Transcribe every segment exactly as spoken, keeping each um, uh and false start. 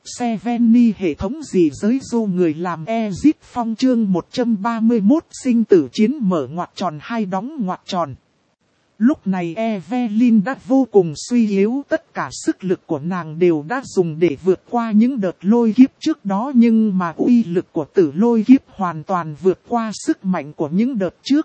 Seventy hệ thống gì giới dô người làm Exit Phong chương một trăm ba mươi mốt sinh tử chiến mở ngoặc tròn hai đóng ngoặc tròn. Lúc này Evelyn đã vô cùng suy yếu, tất cả sức lực của nàng đều đã dùng để vượt qua những đợt lôi kiếp trước đó, nhưng mà uy lực của tử lôi kiếp hoàn toàn vượt qua sức mạnh của những đợt trước.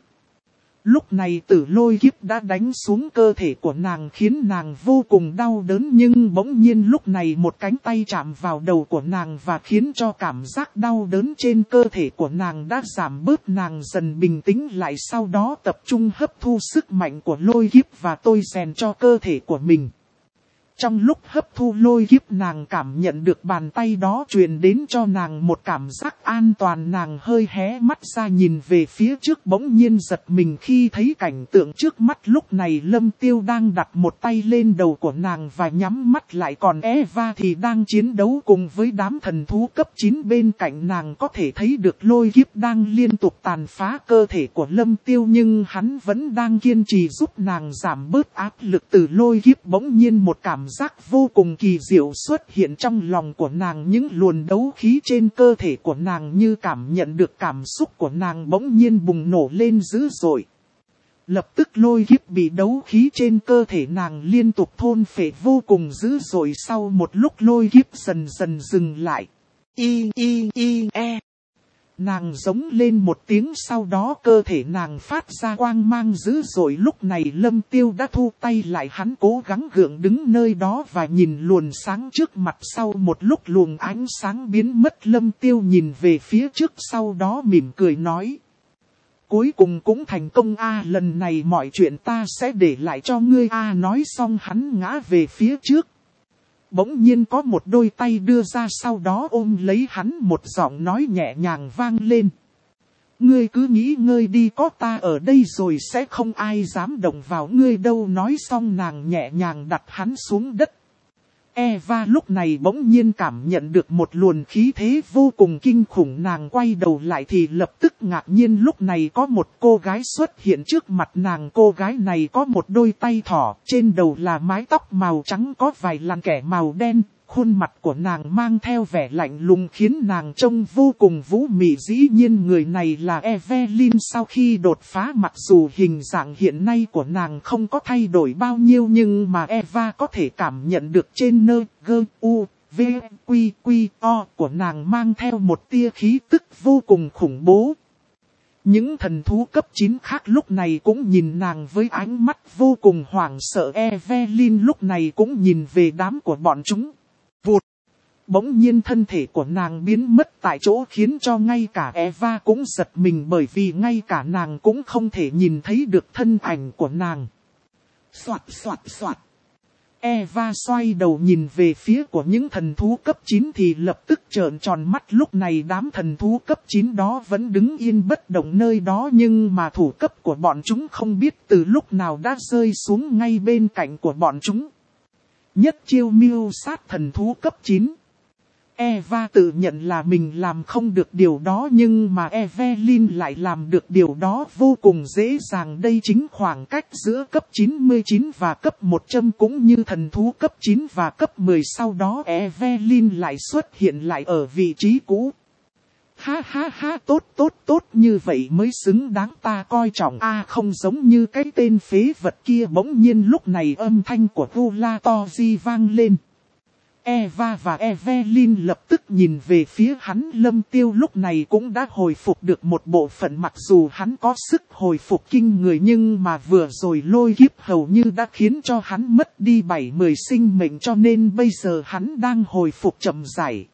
Lúc này tử lôi kiếp đã đánh xuống cơ thể của nàng khiến nàng vô cùng đau đớn, nhưng bỗng nhiên lúc này một cánh tay chạm vào đầu của nàng và khiến cho cảm giác đau đớn trên cơ thể của nàng đã giảm bớt, nàng dần bình tĩnh lại, sau đó tập trung hấp thu sức mạnh của lôi kiếp và tôi rèn cho cơ thể của mình. Trong lúc hấp thu lôi kiếp, nàng cảm nhận được bàn tay đó truyền đến cho nàng một cảm giác an toàn, nàng hơi hé mắt ra nhìn về phía trước, bỗng nhiên giật mình khi thấy cảnh tượng trước mắt. Lúc này Lâm Tiêu đang đặt một tay lên đầu của nàng và nhắm mắt lại, còn Eva thì đang chiến đấu cùng với đám thần thú cấp chín bên cạnh. Nàng có thể thấy được lôi kiếp đang liên tục tàn phá cơ thể của Lâm Tiêu, nhưng hắn vẫn đang kiên trì giúp nàng giảm bớt áp lực từ lôi kiếp. Bỗng nhiên một cảm Cảm giác vô cùng kỳ diệu xuất hiện trong lòng của nàng, những luồng đấu khí trên cơ thể của nàng như cảm nhận được cảm xúc của nàng bỗng nhiên bùng nổ lên dữ dội. Lập tức lôi kiếp bị đấu khí trên cơ thể nàng liên tục thôn phệ vô cùng dữ dội. Sau một lúc lôi kiếp dần dần dừng lại. Y y y e. Nàng giống lên một tiếng, sau đó cơ thể nàng phát ra quang mang dữ dội. Lúc này Lâm Tiêu đã thu tay lại, hắn cố gắng gượng đứng nơi đó và nhìn luồng sáng trước mặt. Sau một lúc luồng ánh sáng biến mất, Lâm Tiêu nhìn về phía trước, sau đó mỉm cười nói: cuối cùng cũng thành công a, lần này mọi chuyện ta sẽ để lại cho ngươi a. Nói xong hắn ngã về phía trước. Bỗng nhiên có một đôi tay đưa ra, sau đó ôm lấy hắn, một giọng nói nhẹ nhàng vang lên: ngươi cứ nghỉ ngơi đi, có ta ở đây rồi sẽ không ai dám động vào ngươi đâu. Nói xong nàng nhẹ nhàng đặt hắn xuống đất. Eva lúc này bỗng nhiên cảm nhận được một luồng khí thế vô cùng kinh khủng, nàng quay đầu lại thì lập tức ngạc nhiên. Lúc này có một cô gái xuất hiện trước mặt nàng, cô gái này có một đôi tay thỏ, trên đầu là mái tóc màu trắng có vài làn kẻ màu đen, khuôn mặt của nàng mang theo vẻ lạnh lùng khiến nàng trông vô cùng vũ mị. Dĩ nhiên người này là Evelyn sau khi đột phá, mặc dù hình dạng hiện nay của nàng không có thay đổi bao nhiêu, nhưng mà Eva có thể cảm nhận được trên nơ, gơ, u, v, quy, quy, o của nàng mang theo một tia khí tức vô cùng khủng bố. Những thần thú cấp chín khác lúc này cũng nhìn nàng với ánh mắt vô cùng hoảng sợ. Evelyn lúc này cũng nhìn về đám của bọn chúng. Vụt! Bỗng nhiên thân thể của nàng biến mất tại chỗ, khiến cho ngay cả Eva cũng giật mình, bởi vì ngay cả nàng cũng không thể nhìn thấy được thân ảnh của nàng. Soạt soạt soạt! Eva xoay đầu nhìn về phía của những thần thú cấp chín thì lập tức trợn tròn mắt. Lúc này đám thần thú cấp chín đó vẫn đứng yên bất động nơi đó, nhưng mà thủ cấp của bọn chúng không biết từ lúc nào đã rơi xuống ngay bên cạnh của bọn chúng. Nhất chiêu mưu sát thần thú cấp chín. Eva tự nhận là mình làm không được điều đó, nhưng mà Evelyn lại làm được điều đó vô cùng dễ dàng. Đây chính khoảng cách giữa cấp chín mươi chín và cấp một trăm, cũng như thần thú cấp chín và cấp mười. Sau đó Evelyn lại xuất hiện lại ở vị trí cũ. Ha ha ha, tốt tốt tốt, như vậy mới xứng đáng ta coi trọng a, không giống như cái tên phế vật kia. Bỗng nhiên lúc này âm thanh của Vulatori vang lên. Eva và Evelyn lập tức nhìn về phía hắn. Lâm Tiêu lúc này cũng đã hồi phục được một bộ phận, mặc dù hắn có sức hồi phục kinh người, nhưng mà vừa rồi lôi kiếp hầu như đã khiến cho hắn mất đi bảy mươi sinh mệnh, cho nên bây giờ hắn đang hồi phục chậm rãi.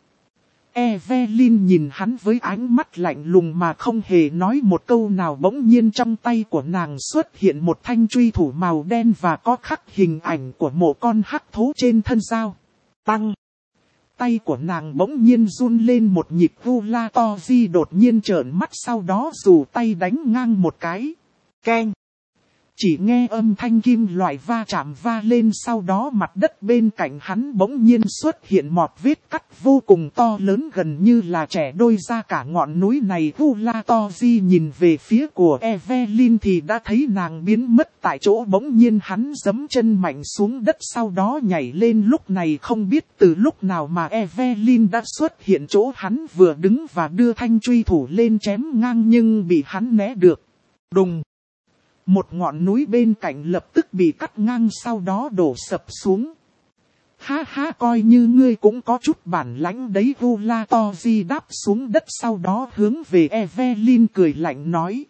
Evelyn nhìn hắn với ánh mắt lạnh lùng mà không hề nói một câu nào. Bỗng nhiên trong tay của nàng xuất hiện một thanh truy thủ màu đen và có khắc hình ảnh của một con hắc thú trên thân dao. Tăng! Tay của nàng bỗng nhiên run lên một nhịp. Vulatori đột nhiên trợn mắt, sau đó dù tay đánh ngang một cái. Keng! Chỉ nghe âm thanh kim loại va chạm va lên, sau đó mặt đất bên cạnh hắn bỗng nhiên xuất hiện một vết cắt vô cùng to lớn, gần như là trẻ đôi ra cả ngọn núi này. Volatoji nhìn về phía của Evelyn thì đã thấy nàng biến mất tại chỗ. Bỗng nhiên hắn giẫm chân mạnh xuống đất, sau đó nhảy lên. Lúc này không biết từ lúc nào mà Evelyn đã xuất hiện chỗ hắn vừa đứng và đưa thanh truy thủ lên chém ngang, nhưng bị hắn né được. Đùng! Một ngọn núi bên cạnh lập tức bị cắt ngang, sau đó đổ sập xuống. Ha ha, coi như ngươi cũng có chút bản lãnh đấy. Volatoji đáp xuống đất, sau đó hướng về Evelyn cười lạnh nói.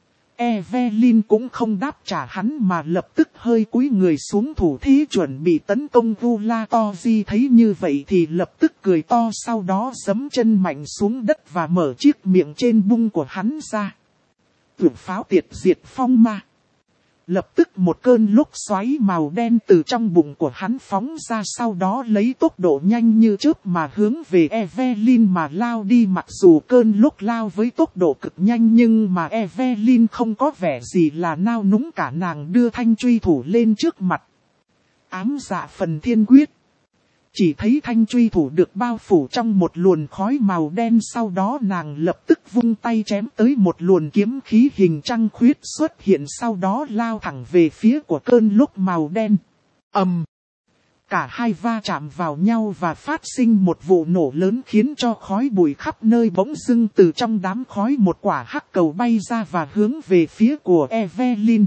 Evelyn cũng không đáp trả hắn mà lập tức hơi cúi người xuống thủ thế chuẩn bị tấn công. Volatoji thấy như vậy thì lập tức cười to, sau đó giẫm chân mạnh xuống đất và mở chiếc miệng trên bung của hắn ra. Tuyển pháo tiệt diệt phong ma. Lập tức một cơn lốc xoáy màu đen từ trong bụng của hắn phóng ra, sau đó lấy tốc độ nhanh như chớp mà hướng về Evelyn mà lao đi. Mặc dù cơn lốc lao với tốc độ cực nhanh nhưng mà Evelyn không có vẻ gì là nao núng cả, nàng đưa thanh truy thủ lên trước mặt. Ám dạ phần thiên quyết. Chỉ thấy thanh truy thủ được bao phủ trong một luồng khói màu đen, sau đó nàng lập tức vung tay chém tới, một luồng kiếm khí hình trăng khuyết xuất hiện, sau đó lao thẳng về phía của cơn lốc màu đen. Ầm! Cả hai va chạm vào nhau và phát sinh một vụ nổ lớn khiến cho khói bụi khắp nơi. Bỗng dưng từ trong đám khói một quả hắc cầu bay ra và hướng về phía của Evelyn.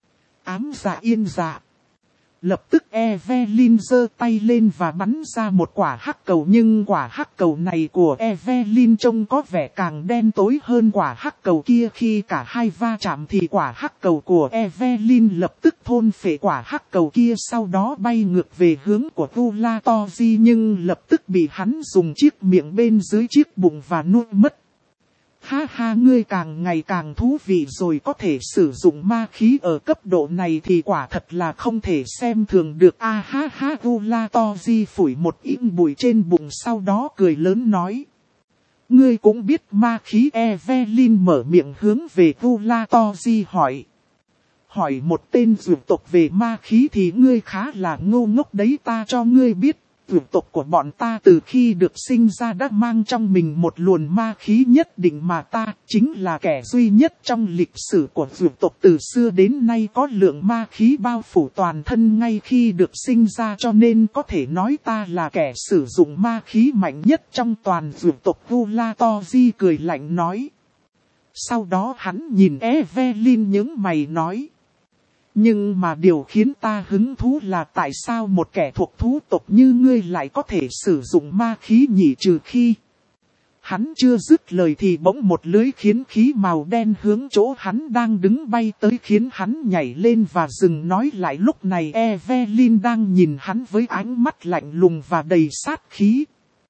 Ám dạ yên dạ. Lập tức Evelyn giơ tay lên và bắn ra một quả hắc cầu, nhưng quả hắc cầu này của Evelyn trông có vẻ càng đen tối hơn quả hắc cầu kia. Khi cả hai va chạm thì quả hắc cầu của Evelyn lập tức thôn phệ quả hắc cầu kia, sau đó bay ngược về hướng của Volatoji, nhưng lập tức bị hắn dùng chiếc miệng bên dưới chiếc bụng và nuốt mất. Ha ha, ngươi càng ngày càng thú vị rồi, có thể sử dụng ma khí ở cấp độ này thì quả thật là không thể xem thường được. A ha ha, Volatoji phủi một ít bụi trên bụng, sau đó cười lớn nói. Ngươi cũng biết ma khí? Evelyn mở miệng hướng về Volatoji hỏi. Hỏi một tên dược tộc về ma khí thì ngươi khá là ngu ngốc đấy. Ta cho ngươi biết. Dược tộc của bọn ta từ khi được sinh ra đã mang trong mình một luồng ma khí nhất định, mà ta chính là kẻ duy nhất trong lịch sử của dược tộc từ xưa đến nay có lượng ma khí bao phủ toàn thân ngay khi được sinh ra, cho nên có thể nói ta là kẻ sử dụng ma khí mạnh nhất trong toàn dược tộc. Volatoji cười lạnh nói. Sau đó hắn nhìn Evelyn nhướng mày nói. Nhưng mà điều khiến ta hứng thú là tại sao một kẻ thuộc thú tộc như ngươi lại có thể sử dụng ma khí nhỉ? Trừ khi... Hắn chưa dứt lời thì bỗng một lưới khiến khí màu đen hướng chỗ hắn đang đứng bay tới, khiến hắn nhảy lên và dừng nói lại. Lúc này Evelyn đang nhìn hắn với ánh mắt lạnh lùng và đầy sát khí.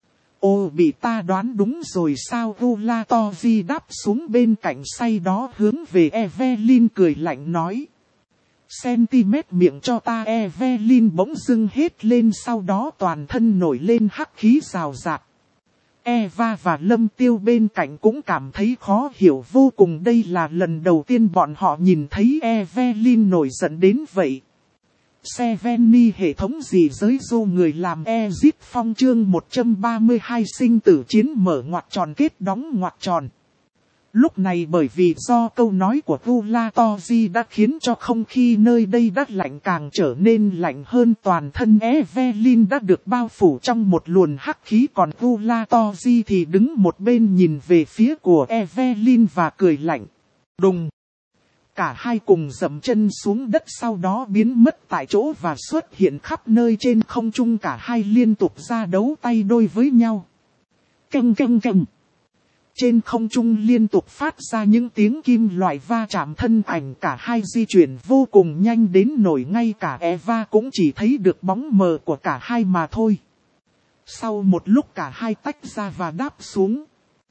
Ô, bị ta đoán đúng rồi sao? Volatoji đáp xuống bên cạnh, say đó hướng về Evelyn cười lạnh nói. Centimet miệng cho ta. Evelyn bỗng dưng hết lên, sau đó toàn thân nổi lên hắc khí rào rạt. Eva và Lâm Tiêu bên cạnh cũng cảm thấy khó hiểu vô cùng, đây là lần đầu tiên bọn họ nhìn thấy Evelyn nổi giận đến vậy. Seveni hệ thống gì giới dô người làm Exit Phong chương một trăm ba mươi hai sinh tử chiến mở ngoặc tròn kết đóng ngoặc tròn. Lúc này bởi vì do câu nói của Volatoji đã khiến cho không khí nơi đây đã lạnh càng trở nên lạnh hơn, toàn thân Evelyn đã được bao phủ trong một luồng hắc khí, còn Volatoji thì đứng một bên nhìn về phía của Evelyn và cười lạnh. Đùng! Cả hai cùng dậm chân xuống đất, sau đó biến mất tại chỗ và xuất hiện khắp nơi trên không trung. Cả hai liên tục ra đấu tay đôi với nhau. Căng căng căng! Trên không trung liên tục phát ra những tiếng kim loại va chạm, thân ảnh cả hai di chuyển vô cùng nhanh đến nỗi ngay cả Eva cũng chỉ thấy được bóng mờ của cả hai mà thôi. Sau một lúc cả hai tách ra và đáp xuống.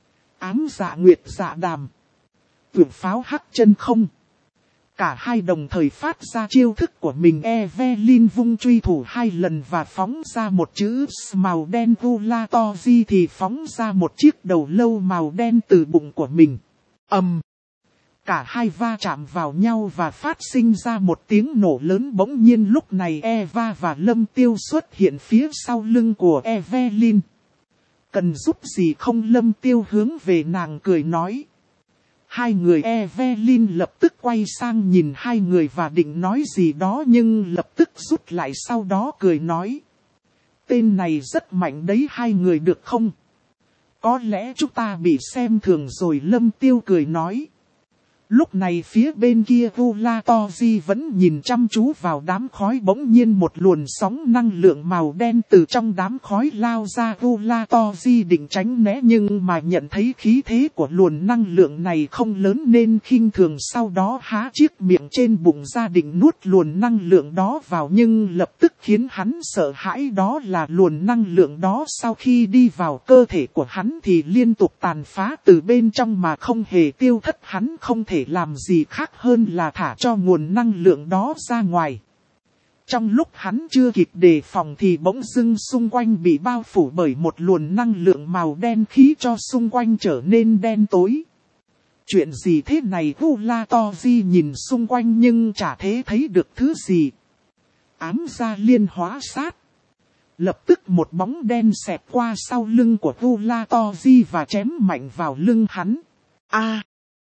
Ám dạ nguyệt dạ đàm. Tuyển pháo hắc chân không. Cả hai đồng thời phát ra chiêu thức của mình. Evelyn vung truy thủ hai lần và phóng ra một chữ S màu đen. Volatoji thì phóng ra một chiếc đầu lâu màu đen từ bụng của mình. Ầm! Cả hai va chạm vào nhau và phát sinh ra một tiếng nổ lớn. Bỗng nhiên lúc này Eva và Lâm Tiêu xuất hiện phía sau lưng của Evelyn. Cần giúp gì không? Lâm Tiêu hướng về nàng cười nói. Hai người Evelyn lập tức quay sang nhìn hai người và định nói gì đó nhưng lập tức rút lại, sau đó cười nói. Tên này rất mạnh đấy, hai người được không? Có lẽ chúng ta bị xem thường rồi, Lâm Tiêu cười nói. Lúc này phía bên kia Volatoji vẫn nhìn chăm chú vào đám khói. Bỗng nhiên một luồng sóng năng lượng màu đen từ trong đám khói lao ra. Volatoji định tránh né nhưng mà nhận thấy khí thế của luồng năng lượng này không lớn nên khinh thường, sau đó há chiếc miệng trên bụng ra định nuốt luồng năng lượng đó vào, nhưng lập tức khiến hắn sợ hãi, đó là luồng năng lượng đó sau khi đi vào cơ thể của hắn thì liên tục tàn phá từ bên trong mà không hề tiêu thất. Hắn không thể làm gì khác hơn là thả cho nguồn năng lượng đó ra ngoài. Trong lúc hắn chưa kịp đề phòng thì bỗng dưng xung quanh bị bao phủ bởi một luồng năng lượng màu đen, khí cho xung quanh trở nên đen tối. Chuyện gì thế này? Volatoji nhìn xung quanh nhưng chả thế thấy được thứ gì. Ám gia liên hóa sát. Lập tức một bóng đen xẹt qua sau lưng của Volatoji và chém mạnh vào lưng hắn. A! À,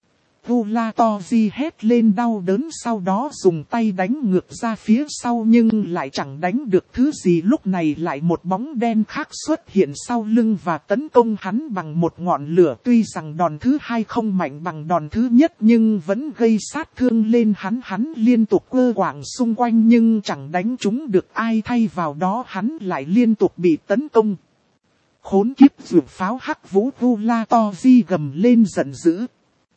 Volatoji hét lên đau đớn, sau đó dùng tay đánh ngược ra phía sau nhưng lại chẳng đánh được thứ gì. Lúc này lại một bóng đen khác xuất hiện sau lưng và tấn công hắn bằng một ngọn lửa. Tuy rằng đòn thứ hai không mạnh bằng đòn thứ nhất nhưng vẫn gây sát thương lên hắn. Hắn liên tục quơ quạng xung quanh nhưng chẳng đánh trúng được ai, thay vào đó hắn lại liên tục bị tấn công. Khốn kiếp, dược pháo hắc vũ! Volatoji gầm lên giận dữ.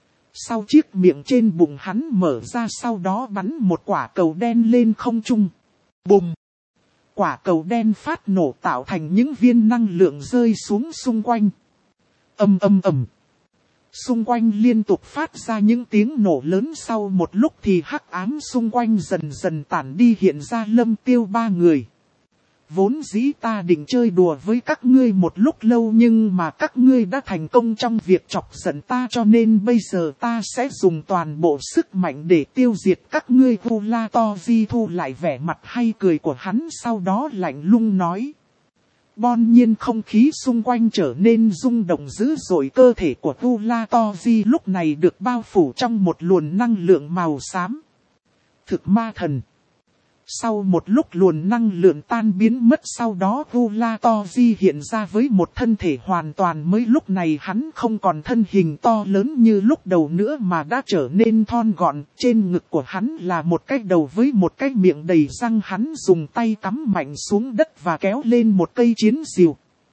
Sau chiếc miệng trên bụng hắn mở ra, sau đó bắn một quả cầu đen lên không trung. Bùm! Quả cầu đen phát nổ tạo thành những viên năng lượng rơi xuống xung quanh. Ầm ầm ầm! Xung quanh liên tục phát ra những tiếng nổ lớn. Sau một lúc thì hắc ám xung quanh dần dần tản đi, hiện ra Lâm Tiêu ba người. Vốn dĩ ta định chơi đùa với các ngươi một lúc lâu nhưng mà các ngươi đã thành công trong việc chọc giận ta, cho nên bây giờ ta sẽ dùng toàn bộ sức mạnh để tiêu diệt các ngươi. Volatoji thu lại vẻ mặt hay cười của hắn, sau đó lạnh lùng nói. Bỗng nhiên không khí xung quanh trở nên rung động dữ dội. Cơ thể của Volatoji lúc này được bao phủ trong một luồng năng lượng màu xám. Thực ma thần. Sau một lúc luồng năng lượng tan biến mất, sau đó Volatoji hiện ra với một thân thể hoàn toàn mới. Lúc này hắn không còn thân hình to lớn như lúc đầu nữa mà đã trở nên thon gọn. Trên ngực của hắn là một cái đầu với một cái miệng đầy răng. Hắn dùng tay cắm mạnh xuống đất và kéo lên một cây chiến diều.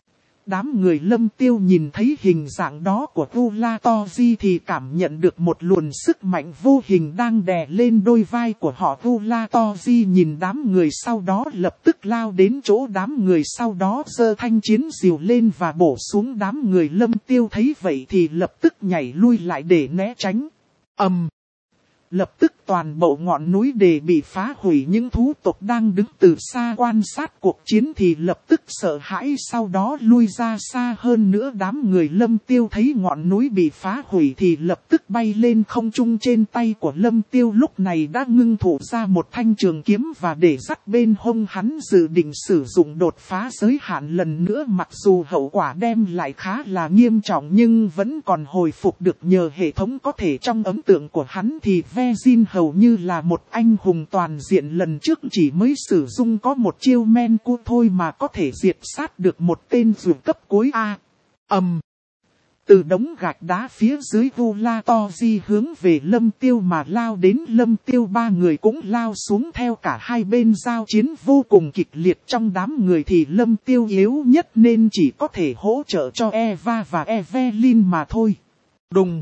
Đám người Lâm Tiêu nhìn thấy hình dạng đó của Volatoji thì cảm nhận được một luồng sức mạnh vô hình đang đè lên đôi vai của họ. Volatoji nhìn đám người sau đó lập tức lao đến chỗ đám người, sau đó giơ thanh chiến diều lên và bổ xuống đám người. Lâm Tiêu thấy vậy thì lập tức nhảy lui lại để né tránh. Ầm! Um. Lập tức toàn bộ ngọn núi đề bị phá hủy. Những thú tộc đang đứng từ xa quan sát cuộc chiến thì lập tức sợ hãi, sau đó lui ra xa hơn nữa. Đám người Lâm Tiêu thấy ngọn núi bị phá hủy thì lập tức bay lên không trung. Trên tay của Lâm Tiêu lúc này đã ngưng tụ ra một thanh trường kiếm và để dắt bên hông. Hắn dự định sử dụng đột phá giới hạn lần nữa, mặc dù hậu quả đem lại khá là nghiêm trọng nhưng vẫn còn hồi phục được nhờ hệ thống có thể. Trong ấn tượng của hắn thì Vezin hầu như là một anh hùng toàn diện, lần trước chỉ mới sử dụng có một chiêu men cu thôi mà có thể diệt sát được một tên dược cấp cuối A. Ầm! Um. Từ đống gạch đá phía dưới, Volatoji hướng về Lâm Tiêu mà lao đến. Lâm Tiêu ba người cũng lao xuống theo, cả hai bên giao chiến vô cùng kịch liệt. Trong đám người thì Lâm Tiêu yếu nhất nên chỉ có thể hỗ trợ cho Eva và Evelyn mà thôi. Đùng!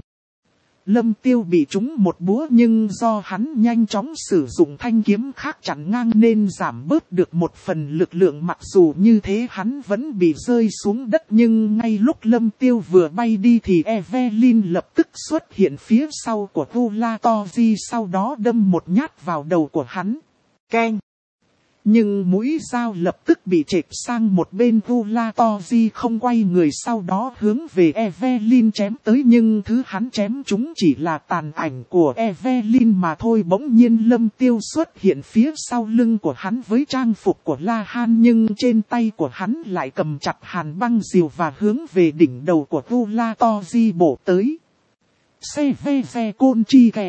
Lâm Tiêu bị trúng một búa nhưng do hắn nhanh chóng sử dụng thanh kiếm khác chặn ngang nên giảm bớt được một phần lực lượng. Mặc dù như thế hắn vẫn bị rơi xuống đất, nhưng ngay lúc Lâm Tiêu vừa bay đi thì Evelyn lập tức xuất hiện phía sau của Volatoji, sau đó đâm một nhát vào đầu của hắn. Keng! Nhưng mũi dao lập tức bị chệch sang một bên, Volatoji không quay người sau đó hướng về Evelyn chém tới, nhưng thứ hắn chém chúng chỉ là tàn ảnh của Evelyn mà thôi. Bỗng nhiên Lâm Tiêu xuất hiện phía sau lưng của hắn với trang phục của La Han, nhưng trên tay của hắn lại cầm chặt hàn băng rìu và hướng về đỉnh đầu của Volatoji bổ tới. Xe ve ve côn chi kè.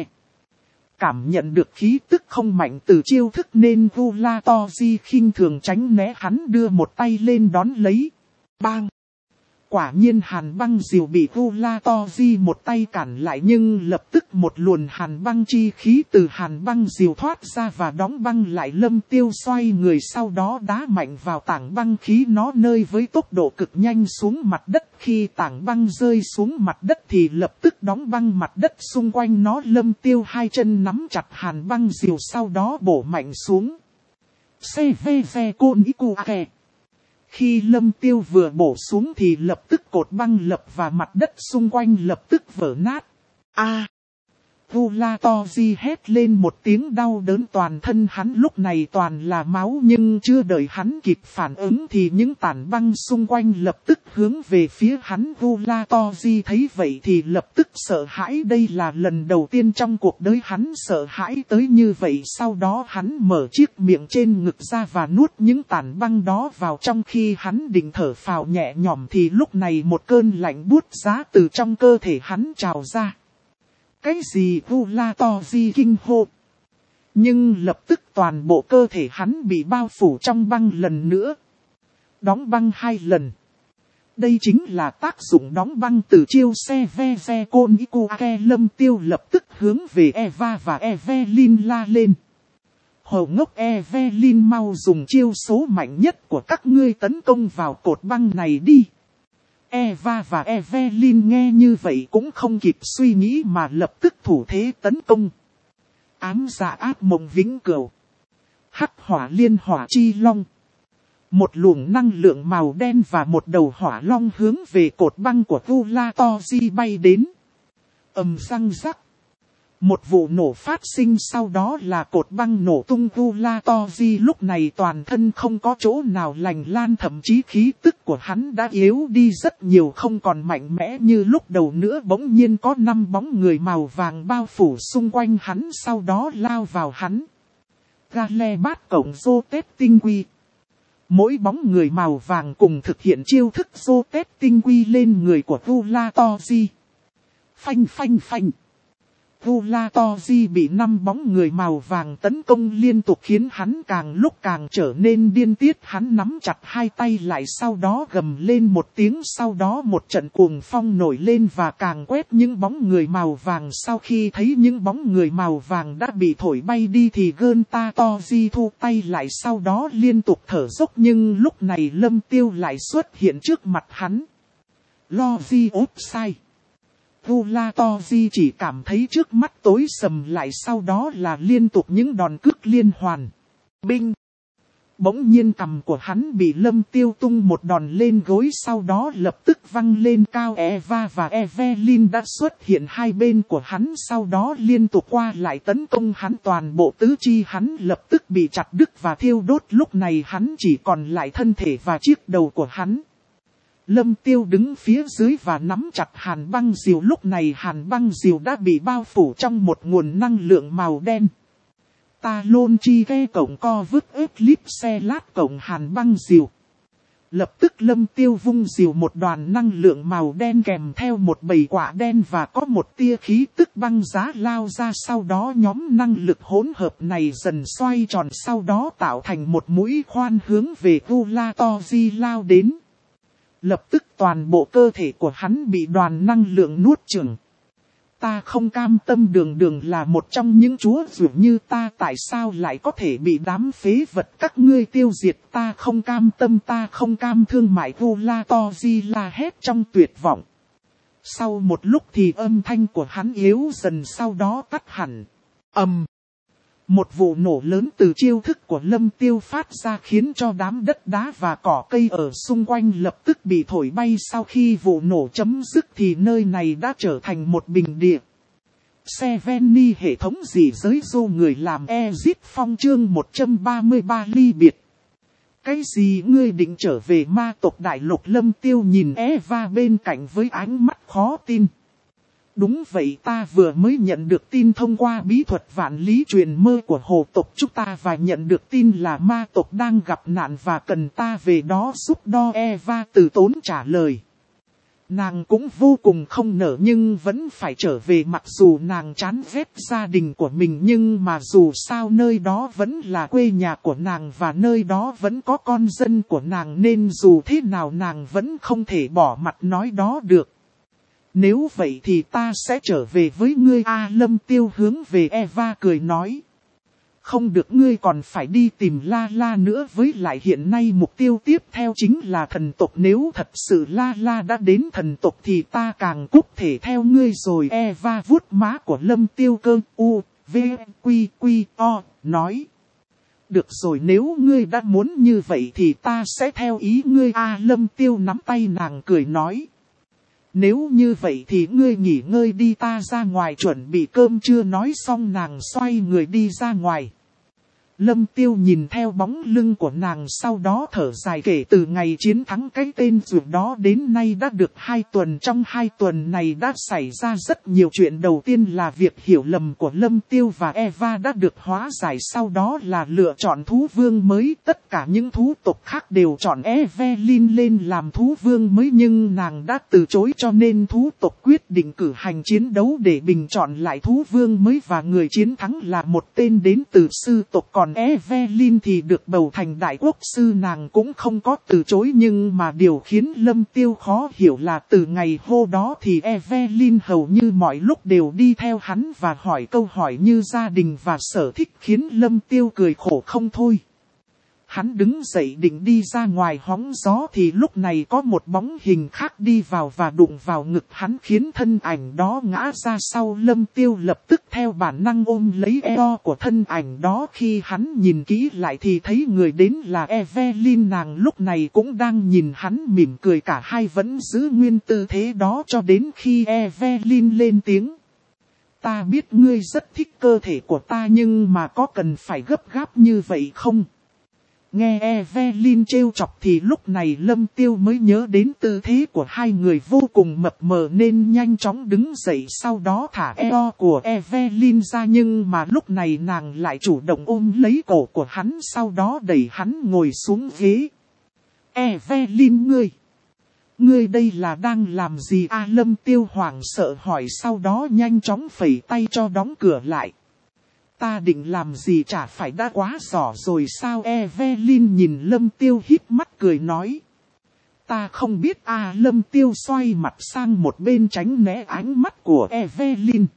Cảm nhận được khí tức không mạnh từ chiêu thức nên Volatoji khinh thường tránh né, hắn đưa một tay lên đón lấy. Bang! Quả nhiên hàn băng rìu bị Volatoji một tay cản lại, nhưng lập tức một luồn hàn băng chi khí từ hàn băng rìu thoát ra và đóng băng lại. Lâm Tiêu xoay người sau đó đá mạnh vào tảng băng khí nó nơi với tốc độ cực nhanh xuống mặt đất. Khi tảng băng rơi xuống mặt đất thì lập tức đóng băng mặt đất xung quanh nó. Lâm Tiêu hai chân nắm chặt hàn băng rìu sau đó bổ mạnh xuống. Xe ve ve côn iku ake. Khi Lâm Tiêu vừa bổ xuống thì lập tức cột băng lập và mặt đất xung quanh lập tức vỡ nát. A! À, Volatoji hét lên một tiếng đau đớn, toàn thân hắn lúc này toàn là máu, nhưng chưa đợi hắn kịp phản ứng thì những tảng băng xung quanh lập tức hướng về phía hắn. Volatoji thấy vậy thì lập tức sợ hãi, đây là lần đầu tiên trong cuộc đời hắn sợ hãi tới như vậy. Sau đó hắn mở chiếc miệng trên ngực ra và nuốt những tảng băng đó vào. Trong khi hắn định thở phào nhẹ nhõm thì lúc này một cơn lạnh buốt giá từ trong cơ thể hắn trào ra. Cái gì? Volatoji kinh hô. Nhưng lập tức toàn bộ cơ thể hắn bị bao phủ trong băng lần nữa. Đóng băng hai lần. Đây chính là tác dụng đóng băng từ chiêu xe ve ve côn iku ake. Lâm Tiêu lập tức hướng về Eva và Evelyn la lên. Hồ ngốc Evelyn, mau dùng chiêu số mạnh nhất của các ngươi tấn công vào cột băng này đi. Eva và Evelyn nghe như vậy cũng không kịp suy nghĩ mà lập tức thủ thế tấn công. Ám dạ ác mộng vĩnh cửu. Hắc hỏa liên hỏa chi long. Một luồng năng lượng màu đen và một đầu hỏa long hướng về cột băng của Volatoji bay đến. Ầm răng rắc. Một vụ nổ phát sinh, sau đó là cột băng nổ tung. Volatoji lúc này toàn thân không có chỗ nào lành lan, thậm chí khí tức của hắn đã yếu đi rất nhiều, không còn mạnh mẽ như lúc đầu nữa. Bỗng nhiên có năm bóng người màu vàng bao phủ xung quanh hắn, sau đó lao vào hắn. Gale bát cộng rô tết tinh quy. Mỗi bóng người màu vàng cùng thực hiện chiêu thức rô tết tinh quy lên người của Volatoji. Phanh phanh phanh. Volatoji bị năm bóng người màu vàng tấn công liên tục khiến hắn càng lúc càng trở nên điên tiết. Hắn nắm chặt hai tay lại sau đó gầm lên một tiếng, sau đó một trận cuồng phong nổi lên và càng quét những bóng người màu vàng. Sau khi thấy những bóng người màu vàng đã bị thổi bay đi thì Volatoji thu tay lại, sau đó liên tục thở dốc. Nhưng lúc này Lâm Tiêu lại xuất hiện trước mặt hắn. Logi offside. Volatoji chỉ cảm thấy trước mắt tối sầm lại, sau đó là liên tục những đòn cước liên hoàn. Binh! Bỗng nhiên cằm của hắn bị Lâm Tiêu tung một đòn lên gối, sau đó lập tức văng lên cao. Eva và Evelyn đã xuất hiện hai bên của hắn, sau đó liên tục qua lại tấn công hắn. Toàn bộ tứ chi hắn lập tức bị chặt đứt và thiêu đốt, lúc này hắn chỉ còn lại thân thể và chiếc đầu của hắn. Lâm Tiêu đứng phía dưới và nắm chặt hàn băng rìu, lúc này hàn băng rìu đã bị bao phủ trong một nguồn năng lượng màu đen. Ta lôn chi ghe cộng co vứt ếp líp xe lát cộng hàn băng rìu. Lập tức Lâm Tiêu vung rìu, một đoàn năng lượng màu đen kèm theo một bầy quả đen và có một tia khí tức băng giá lao ra. Sau đó nhóm năng lực hỗn hợp này dần xoay tròn, sau đó tạo thành một mũi khoan hướng về Volatoji lao đến. Lập tức toàn bộ cơ thể của hắn bị đoàn năng lượng nuốt chửng. Ta không cam tâm, đường đường là một trong những chúa dường như ta, tại sao lại có thể bị đám phế vật các ngươi tiêu diệt. Ta không cam tâm, ta không cam thương mại. Volatoji la hét trong tuyệt vọng. Sau một lúc thì âm thanh của hắn yếu dần, sau đó tắt hẳn. Ầm! Um. Một vụ nổ lớn từ chiêu thức của Lâm Tiêu phát ra khiến cho đám đất đá và cỏ cây ở xung quanh lập tức bị thổi bay. Sau khi vụ nổ chấm dứt thì nơi này đã trở thành một bình địa. Seventy hệ thống gì giới dô người làm Ezit Phong chương một trăm ba mươi ba ly biệt. Cái gì ngươi định trở về ma tộc đại lục? Lâm Tiêu nhìn Eva bên cạnh với ánh mắt khó tin. Đúng vậy, ta vừa mới nhận được tin thông qua bí thuật vạn lý truyền mơ của hồ tộc chúng ta và nhận được tin là ma tộc đang gặp nạn và cần ta về đó giúp đo. Eva từ tốn trả lời. Nàng cũng vô cùng không nỡ nhưng vẫn phải trở về, mặc dù nàng chán ghét gia đình của mình nhưng mà dù sao nơi đó vẫn là quê nhà của nàng và nơi đó vẫn có con dân của nàng nên dù thế nào nàng vẫn không thể bỏ mặt nói đó được. Nếu vậy thì ta sẽ trở về với ngươi. A Lâm Tiêu hướng về Eva cười nói. Không được, ngươi còn phải đi tìm La La nữa, với lại hiện nay mục tiêu tiếp theo chính là thần tộc. Nếu thật sự La La đã đến thần tộc thì ta càng cút thể theo ngươi rồi. Eva vuốt má của Lâm Tiêu cơ u, v, quy, quy, o, nói. Được rồi, nếu ngươi đã muốn như vậy thì ta sẽ theo ý ngươi. A Lâm Tiêu nắm tay nàng cười nói. Nếu như vậy thì ngươi nghỉ ngơi đi, ta ra ngoài chuẩn bị cơm trưa. Nói xong nàng xoay người đi ra ngoài. Lâm Tiêu nhìn theo bóng lưng của nàng sau đó thở dài, kể từ ngày chiến thắng cái tên dù đó đến nay đã được hai tuần. Trong hai tuần này đã xảy ra rất nhiều chuyện. Đầu tiên là việc hiểu lầm của Lâm Tiêu và Eva đã được hóa giải, sau đó là lựa chọn thú vương mới. Tất cả những thú tộc khác đều chọn Evelyn lên làm thú vương mới nhưng nàng đã từ chối, cho nên thú tộc quyết định cử hành chiến đấu để bình chọn lại thú vương mới và người chiến thắng là một tên đến từ sư tộc. Còn Evelyn thì được bầu thành đại quốc sư, nàng cũng không có từ chối. Nhưng mà điều khiến Lâm Tiêu khó hiểu là từ ngày hôm đó thì Evelyn hầu như mọi lúc đều đi theo hắn và hỏi câu hỏi như gia đình và sở thích, khiến Lâm Tiêu cười khổ không thôi. Hắn đứng dậy định đi ra ngoài hóng gió thì lúc này có một bóng hình khác đi vào và đụng vào ngực hắn, khiến thân ảnh đó ngã ra sau. Lâm Tiêu lập tức theo bản năng ôm lấy eo của thân ảnh đó. Khi hắn nhìn kỹ lại thì thấy người đến là Evelyn, nàng lúc này cũng đang nhìn hắn mỉm cười, cả hai vẫn giữ nguyên tư thế đó cho đến khi Evelyn lên tiếng. Ta biết ngươi rất thích cơ thể của ta nhưng mà có cần phải gấp gáp như vậy không? Nghe Evelyn trêu chọc thì lúc này Lâm Tiêu mới nhớ đến tư thế của hai người vô cùng mập mờ nên nhanh chóng đứng dậy, sau đó thả eo của Evelyn ra. Nhưng mà lúc này nàng lại chủ động ôm lấy cổ của hắn, sau đó đẩy hắn ngồi xuống ghế. Evelyn, ngươi, ngươi đây là đang làm gì? A Lâm Tiêu hoảng sợ hỏi, sau đó nhanh chóng phẩy tay cho đóng cửa lại. Ta định làm gì, chả phải đã quá giỏi rồi sao? Evelyn nhìn Lâm Tiêu híp mắt cười nói. Ta không biết. A Lâm Tiêu xoay mặt sang một bên tránh né ánh mắt của Evelyn.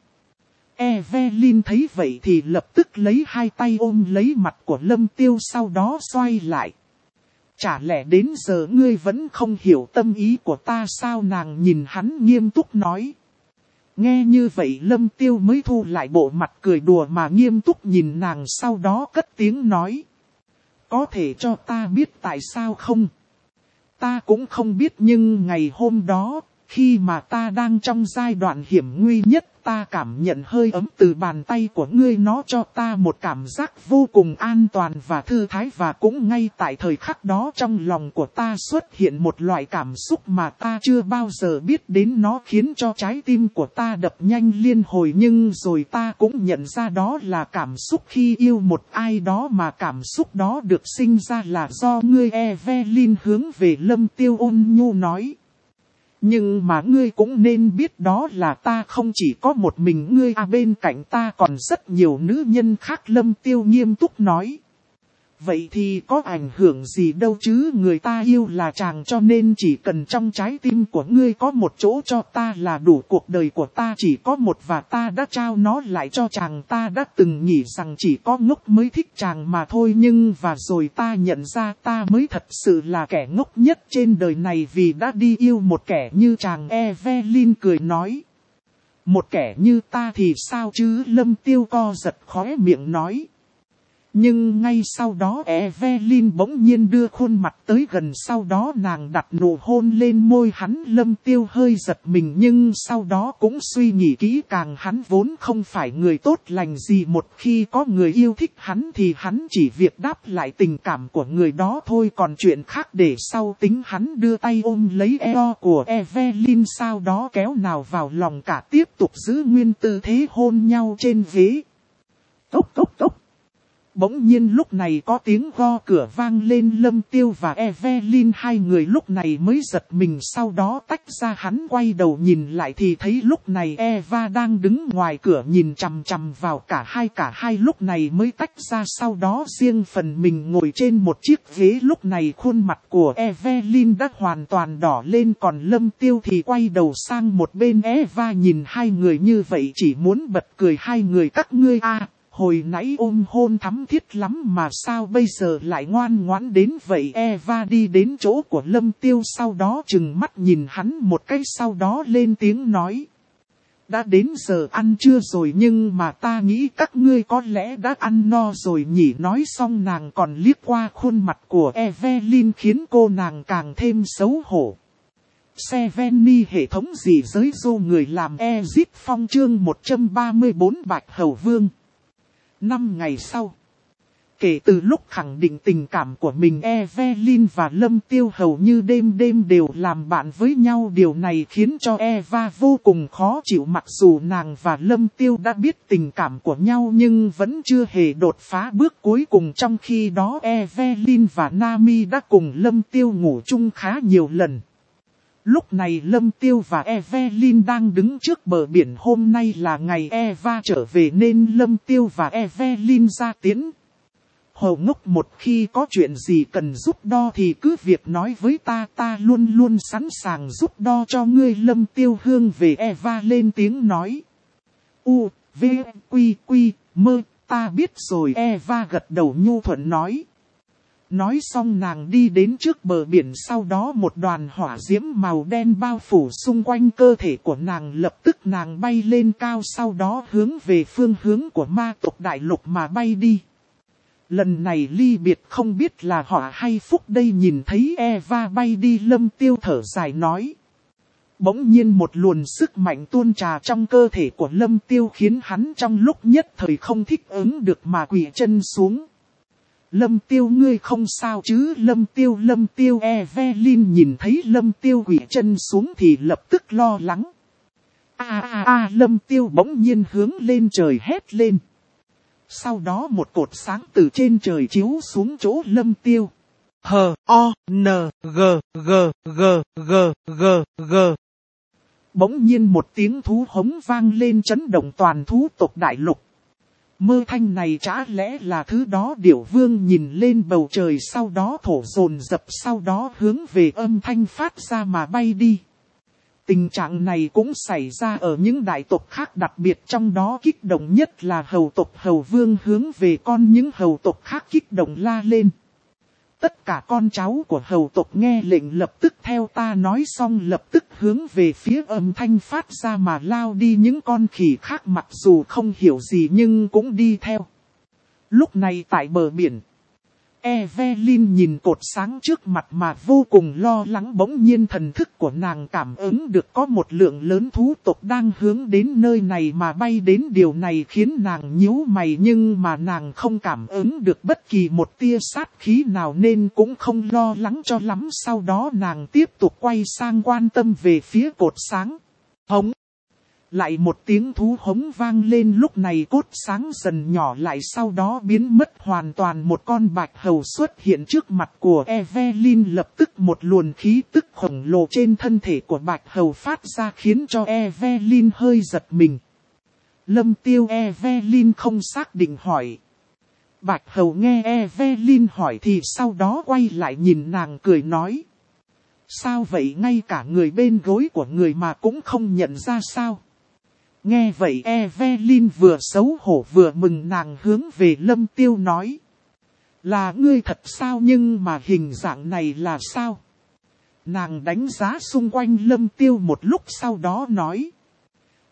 Evelyn thấy vậy thì lập tức lấy hai tay ôm lấy mặt của Lâm Tiêu, sau đó xoay lại. Chả lẽ đến giờ ngươi vẫn không hiểu tâm ý của ta sao? Nàng nhìn hắn nghiêm túc nói. Nghe như vậy Lâm Tiêu mới thu lại bộ mặt cười đùa mà nghiêm túc nhìn nàng, sau đó cất tiếng nói. Có thể cho ta biết tại sao không? Ta cũng không biết, nhưng ngày hôm đó, khi mà ta đang trong giai đoạn hiểm nguy nhất, ta cảm nhận hơi ấm từ bàn tay của ngươi, nó cho ta một cảm giác vô cùng an toàn và thư thái, và cũng ngay tại thời khắc đó trong lòng của ta xuất hiện một loại cảm xúc mà ta chưa bao giờ biết đến, nó khiến cho trái tim của ta đập nhanh liên hồi. Nhưng rồi ta cũng nhận ra đó là cảm xúc khi yêu một ai đó, mà cảm xúc đó được sinh ra là do ngươi. Evelyn hướng về Lâm Tiêu ôn nhu nói. Nhưng mà ngươi cũng nên biết đó là ta không chỉ có một mình ngươi, à bên cạnh ta còn rất nhiều nữ nhân khác. Lâm Tiêu nghiêm túc nói. Vậy thì có ảnh hưởng gì đâu chứ, người ta yêu là chàng, cho nên chỉ cần trong trái tim của ngươi có một chỗ cho ta là đủ. Cuộc đời của ta chỉ có một và ta đã trao nó lại cho chàng. Ta đã từng nghĩ rằng chỉ có ngốc mới thích chàng mà thôi, nhưng và rồi ta nhận ra ta mới thật sự là kẻ ngốc nhất trên đời này vì đã đi yêu một kẻ như chàng. Evelyn cười nói. Một kẻ như ta thì sao chứ? Lâm Tiêu co giật khóe miệng nói. Nhưng ngay sau đó Evelyn bỗng nhiên đưa khuôn mặt tới gần, sau đó nàng đặt nụ hôn lên môi hắn. Lâm Tiêu hơi giật mình nhưng sau đó cũng suy nghĩ kỹ càng, hắn vốn không phải người tốt lành gì, một khi có người yêu thích hắn thì hắn chỉ việc đáp lại tình cảm của người đó thôi, còn chuyện khác để sau tính. Hắn đưa tay ôm lấy eo của Evelyn, sau đó kéo nào vào lòng cả, tiếp tục giữ nguyên tư thế hôn nhau trên ghế. Cốc cốc cốc. Bỗng nhiên lúc này có tiếng gõ cửa vang lên, Lâm Tiêu và Evelyn hai người lúc này mới giật mình, sau đó tách ra. Hắn quay đầu nhìn lại thì thấy lúc này Eva đang đứng ngoài cửa nhìn chằm chằm vào cả hai, cả hai lúc này mới tách ra, sau đó riêng phần mình ngồi trên một chiếc ghế. Lúc này khuôn mặt của Evelyn đã hoàn toàn đỏ lên, còn Lâm Tiêu thì quay đầu sang một bên. Eva nhìn hai người như vậy chỉ muốn bật cười, hai người các ngươi a à. Hồi nãy ôm hôn thắm thiết lắm mà sao bây giờ lại ngoan ngoãn đến vậy. Eva đi đến chỗ của Lâm Tiêu, sau đó chừng mắt nhìn hắn một cái, sau đó lên tiếng nói. Đã đến giờ ăn trưa rồi nhưng mà ta nghĩ các ngươi có lẽ đã ăn no rồi nhỉ. Nói xong nàng còn liếc qua khuôn mặt của Evelyn khiến cô nàng càng thêm xấu hổ. Seveni hệ thống gì giới dô người làm Exit Phong chương một trăm ba mươi tư Bạch Hầu Vương. Năm ngày sau, kể từ lúc khẳng định tình cảm của mình, Evelyn và Lâm Tiêu hầu như đêm đêm đều làm bạn với nhau. Điều này khiến cho Eva vô cùng khó chịu, mặc dù nàng và Lâm Tiêu đã biết tình cảm của nhau nhưng vẫn chưa hề đột phá bước cuối cùng. Trong khi đó Evelyn và Nami đã cùng Lâm Tiêu ngủ chung khá nhiều lần. Lúc này Lâm Tiêu và Evelyn đang đứng trước bờ biển. Hôm nay là ngày Eva trở về nên Lâm Tiêu và Evelyn ra tiễn. Hồ ngốc, một khi có chuyện gì cần giúp đo thì cứ việc nói với ta, ta luôn luôn sẵn sàng giúp đo cho ngươi. Lâm Tiêu hướng về Eva lên tiếng nói. U, V, Quy, Quy, Mơ, ta biết rồi. Eva gật đầu nhu thuận nói. Nói xong nàng đi đến trước bờ biển, sau đó một đoàn hỏa diễm màu đen bao phủ xung quanh cơ thể của nàng. Lập tức nàng bay lên cao, sau đó hướng về phương hướng của ma tộc đại lục mà bay đi. Lần này ly biệt không biết là họa hay phúc đây. Nhìn thấy Eva bay đi, Lâm Tiêu thở dài nói. Bỗng nhiên một luồng sức mạnh tuôn trào trong cơ thể của Lâm Tiêu khiến hắn trong lúc nhất thời không thích ứng được mà quỳ chân xuống. Lâm Tiêu, ngươi không sao chứ? Lâm Tiêu, Lâm Tiêu. Evelyn nhìn thấy Lâm Tiêu quỳ chân xuống thì lập tức lo lắng. A a a, Lâm Tiêu bỗng nhiên hướng lên trời hét lên. Sau đó một cột sáng từ trên trời chiếu xuống chỗ Lâm Tiêu. H O N G G G G G G. Bỗng nhiên một tiếng thú hống vang lên chấn động toàn thú tộc đại lục. Mơ thanh này chả lẽ là thứ đó? Điểu vương nhìn lên bầu trời, sau đó thổ dồn dập, sau đó hướng về âm thanh phát ra mà bay đi. Tình trạng này cũng xảy ra ở những đại tộc khác, đặc biệt trong đó kích động nhất là hầu tộc. Hầu vương hướng về con những hầu tộc khác kích động la lên. Tất cả con cháu của hầu tộc nghe lệnh lập tức theo ta. Nói xong lập tức hướng về phía âm thanh phát ra mà lao đi. Những con khỉ khác mặc dù không hiểu gì nhưng cũng đi theo. Lúc này tại bờ biển, Evelyn nhìn cột sáng trước mặt mà vô cùng lo lắng. Bỗng nhiên thần thức của nàng cảm ứng được có một lượng lớn thú tộc đang hướng đến nơi này mà bay đến. Điều này khiến nàng nhíu mày nhưng mà nàng không cảm ứng được bất kỳ một tia sát khí nào nên cũng không lo lắng cho lắm. Sau đó nàng tiếp tục quay sang quan tâm về phía cột sáng. Hống! Lại một tiếng thú hống vang lên, lúc này cốt sáng dần nhỏ lại sau đó biến mất hoàn toàn. Một con bạch hầu xuất hiện trước mặt của Evelyn, lập tức một luồng khí tức khổng lồ trên thân thể của bạch hầu phát ra khiến cho Evelyn hơi giật mình. Lâm Tiêu? Evelyn không xác định hỏi. Bạch hầu nghe Evelyn hỏi thì sau đó quay lại nhìn nàng cười nói. Sao vậy, ngay cả người bên gối của người mà cũng không nhận ra sao? Nghe vậy Evelyn vừa xấu hổ vừa mừng, nàng hướng về Lâm Tiêu nói. Là ngươi thật sao, nhưng mà hình dạng này là sao? Nàng đánh giá xung quanh Lâm Tiêu một lúc sau đó nói.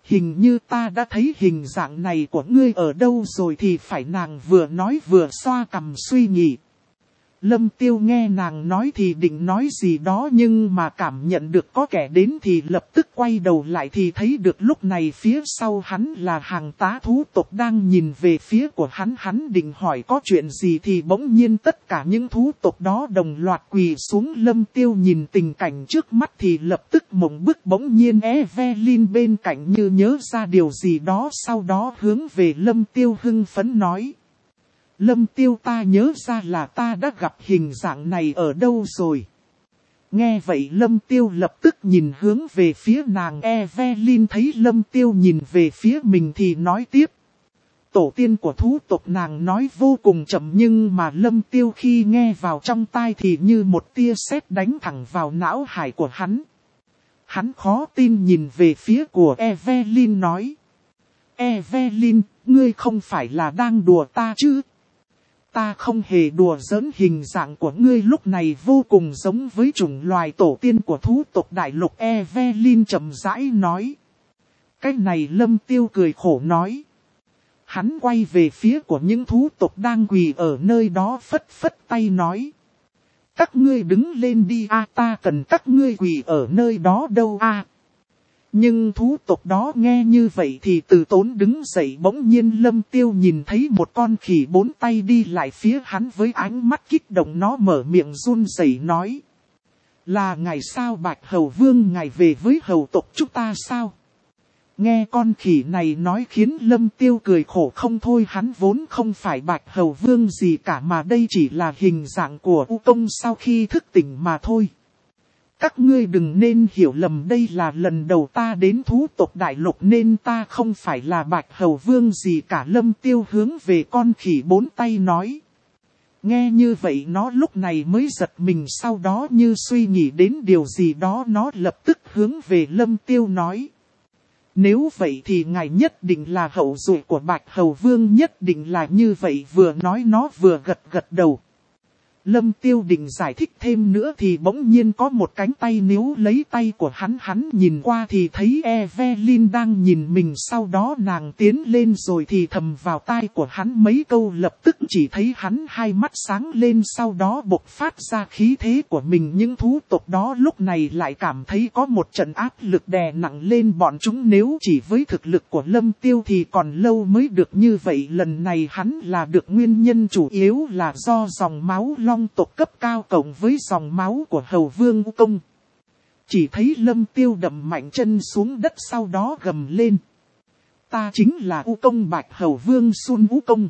Hình như ta đã thấy hình dạng này của ngươi ở đâu rồi thì phải, nàng vừa nói vừa xoa cằm suy nghĩ. Lâm Tiêu nghe nàng nói thì định nói gì đó nhưng mà cảm nhận được có kẻ đến thì lập tức quay đầu lại thì thấy được lúc này phía sau hắn là hàng tá thú tộc đang nhìn về phía của hắn. Hắn định hỏi có chuyện gì thì bỗng nhiên tất cả những thú tộc đó đồng loạt quỳ xuống. Lâm Tiêu nhìn tình cảnh trước mắt thì lập tức mộng bức, bỗng nhiên Evelyn bên cạnh như nhớ ra điều gì đó, sau đó hướng về Lâm Tiêu hưng phấn nói. Lâm Tiêu, ta nhớ ra là ta đã gặp hình dạng này ở đâu rồi. Nghe vậy Lâm Tiêu lập tức nhìn hướng về phía nàng. Evelyn thấy Lâm Tiêu nhìn về phía mình thì nói tiếp. Tổ tiên của thú tộc, nàng nói vô cùng chậm nhưng mà Lâm Tiêu khi nghe vào trong tai thì như một tia sét đánh thẳng vào não hải của hắn. Hắn khó tin nhìn về phía của Evelyn nói. Evelyn, ngươi không phải là đang đùa ta chứ? Ta không hề đùa giỡn, hình dạng của ngươi lúc này vô cùng giống với chủng loài tổ tiên của thú tộc đại lục. Evelyn chậm rãi nói. Cái này Lâm Tiêu cười khổ nói. Hắn quay về phía của những thú tộc đang quỳ ở nơi đó phất phất tay nói. Các ngươi đứng lên đi a, ta cần các ngươi quỳ ở nơi đó đâu a. Nhưng thú tộc đó nghe như vậy thì từ tốn đứng dậy. Bỗng nhiên Lâm Tiêu nhìn thấy một con khỉ bốn tay đi lại phía hắn với ánh mắt kích động, nó mở miệng run rẩy nói. Là ngài sao Bạch Hầu Vương, ngài về với hầu tộc chúng ta sao? Nghe con khỉ này nói khiến Lâm Tiêu cười khổ không thôi. Hắn vốn không phải Bạch Hầu Vương gì cả mà đây chỉ là hình dạng của U Công sau khi thức tỉnh mà thôi. Các ngươi đừng nên hiểu lầm, đây là lần đầu ta đến thú tộc đại lục nên ta không phải là Bạch Hầu Vương gì cả. Lâm Tiêu hướng về con khỉ bốn tay nói. Nghe như vậy nó lúc này mới giật mình, sau đó như suy nghĩ đến điều gì đó nó lập tức hướng về Lâm Tiêu nói. Nếu vậy thì ngài nhất định là hậu duệ của Bạch Hầu Vương, nhất định là như vậy. Vừa nói nó vừa gật gật đầu. Lâm Tiêu định giải thích thêm nữa thì bỗng nhiên có một cánh tay níu lấy tay của hắn. Hắn nhìn qua thì thấy Evelyn đang nhìn mình, sau đó nàng tiến lên rồi thì thầm vào tai của hắn mấy câu. Lập tức chỉ thấy hắn hai mắt sáng lên, sau đó bộc phát ra khí thế của mình. Những thú tộc đó lúc này lại cảm thấy có một trận áp lực đè nặng lên bọn chúng. Nếu chỉ với thực lực của Lâm Tiêu thì còn lâu mới được như vậy. Lần này hắn là được nguyên nhân chủ yếu là do dòng máu long tộc cấp cao cộng với dòng máu của Hầu Vương U Công. Chỉ thấy Lâm Tiêu đậm mạnh chân xuống đất, sau đó gầm lên. Ta chính là U Công Bạch Hầu Vương Sun U Công.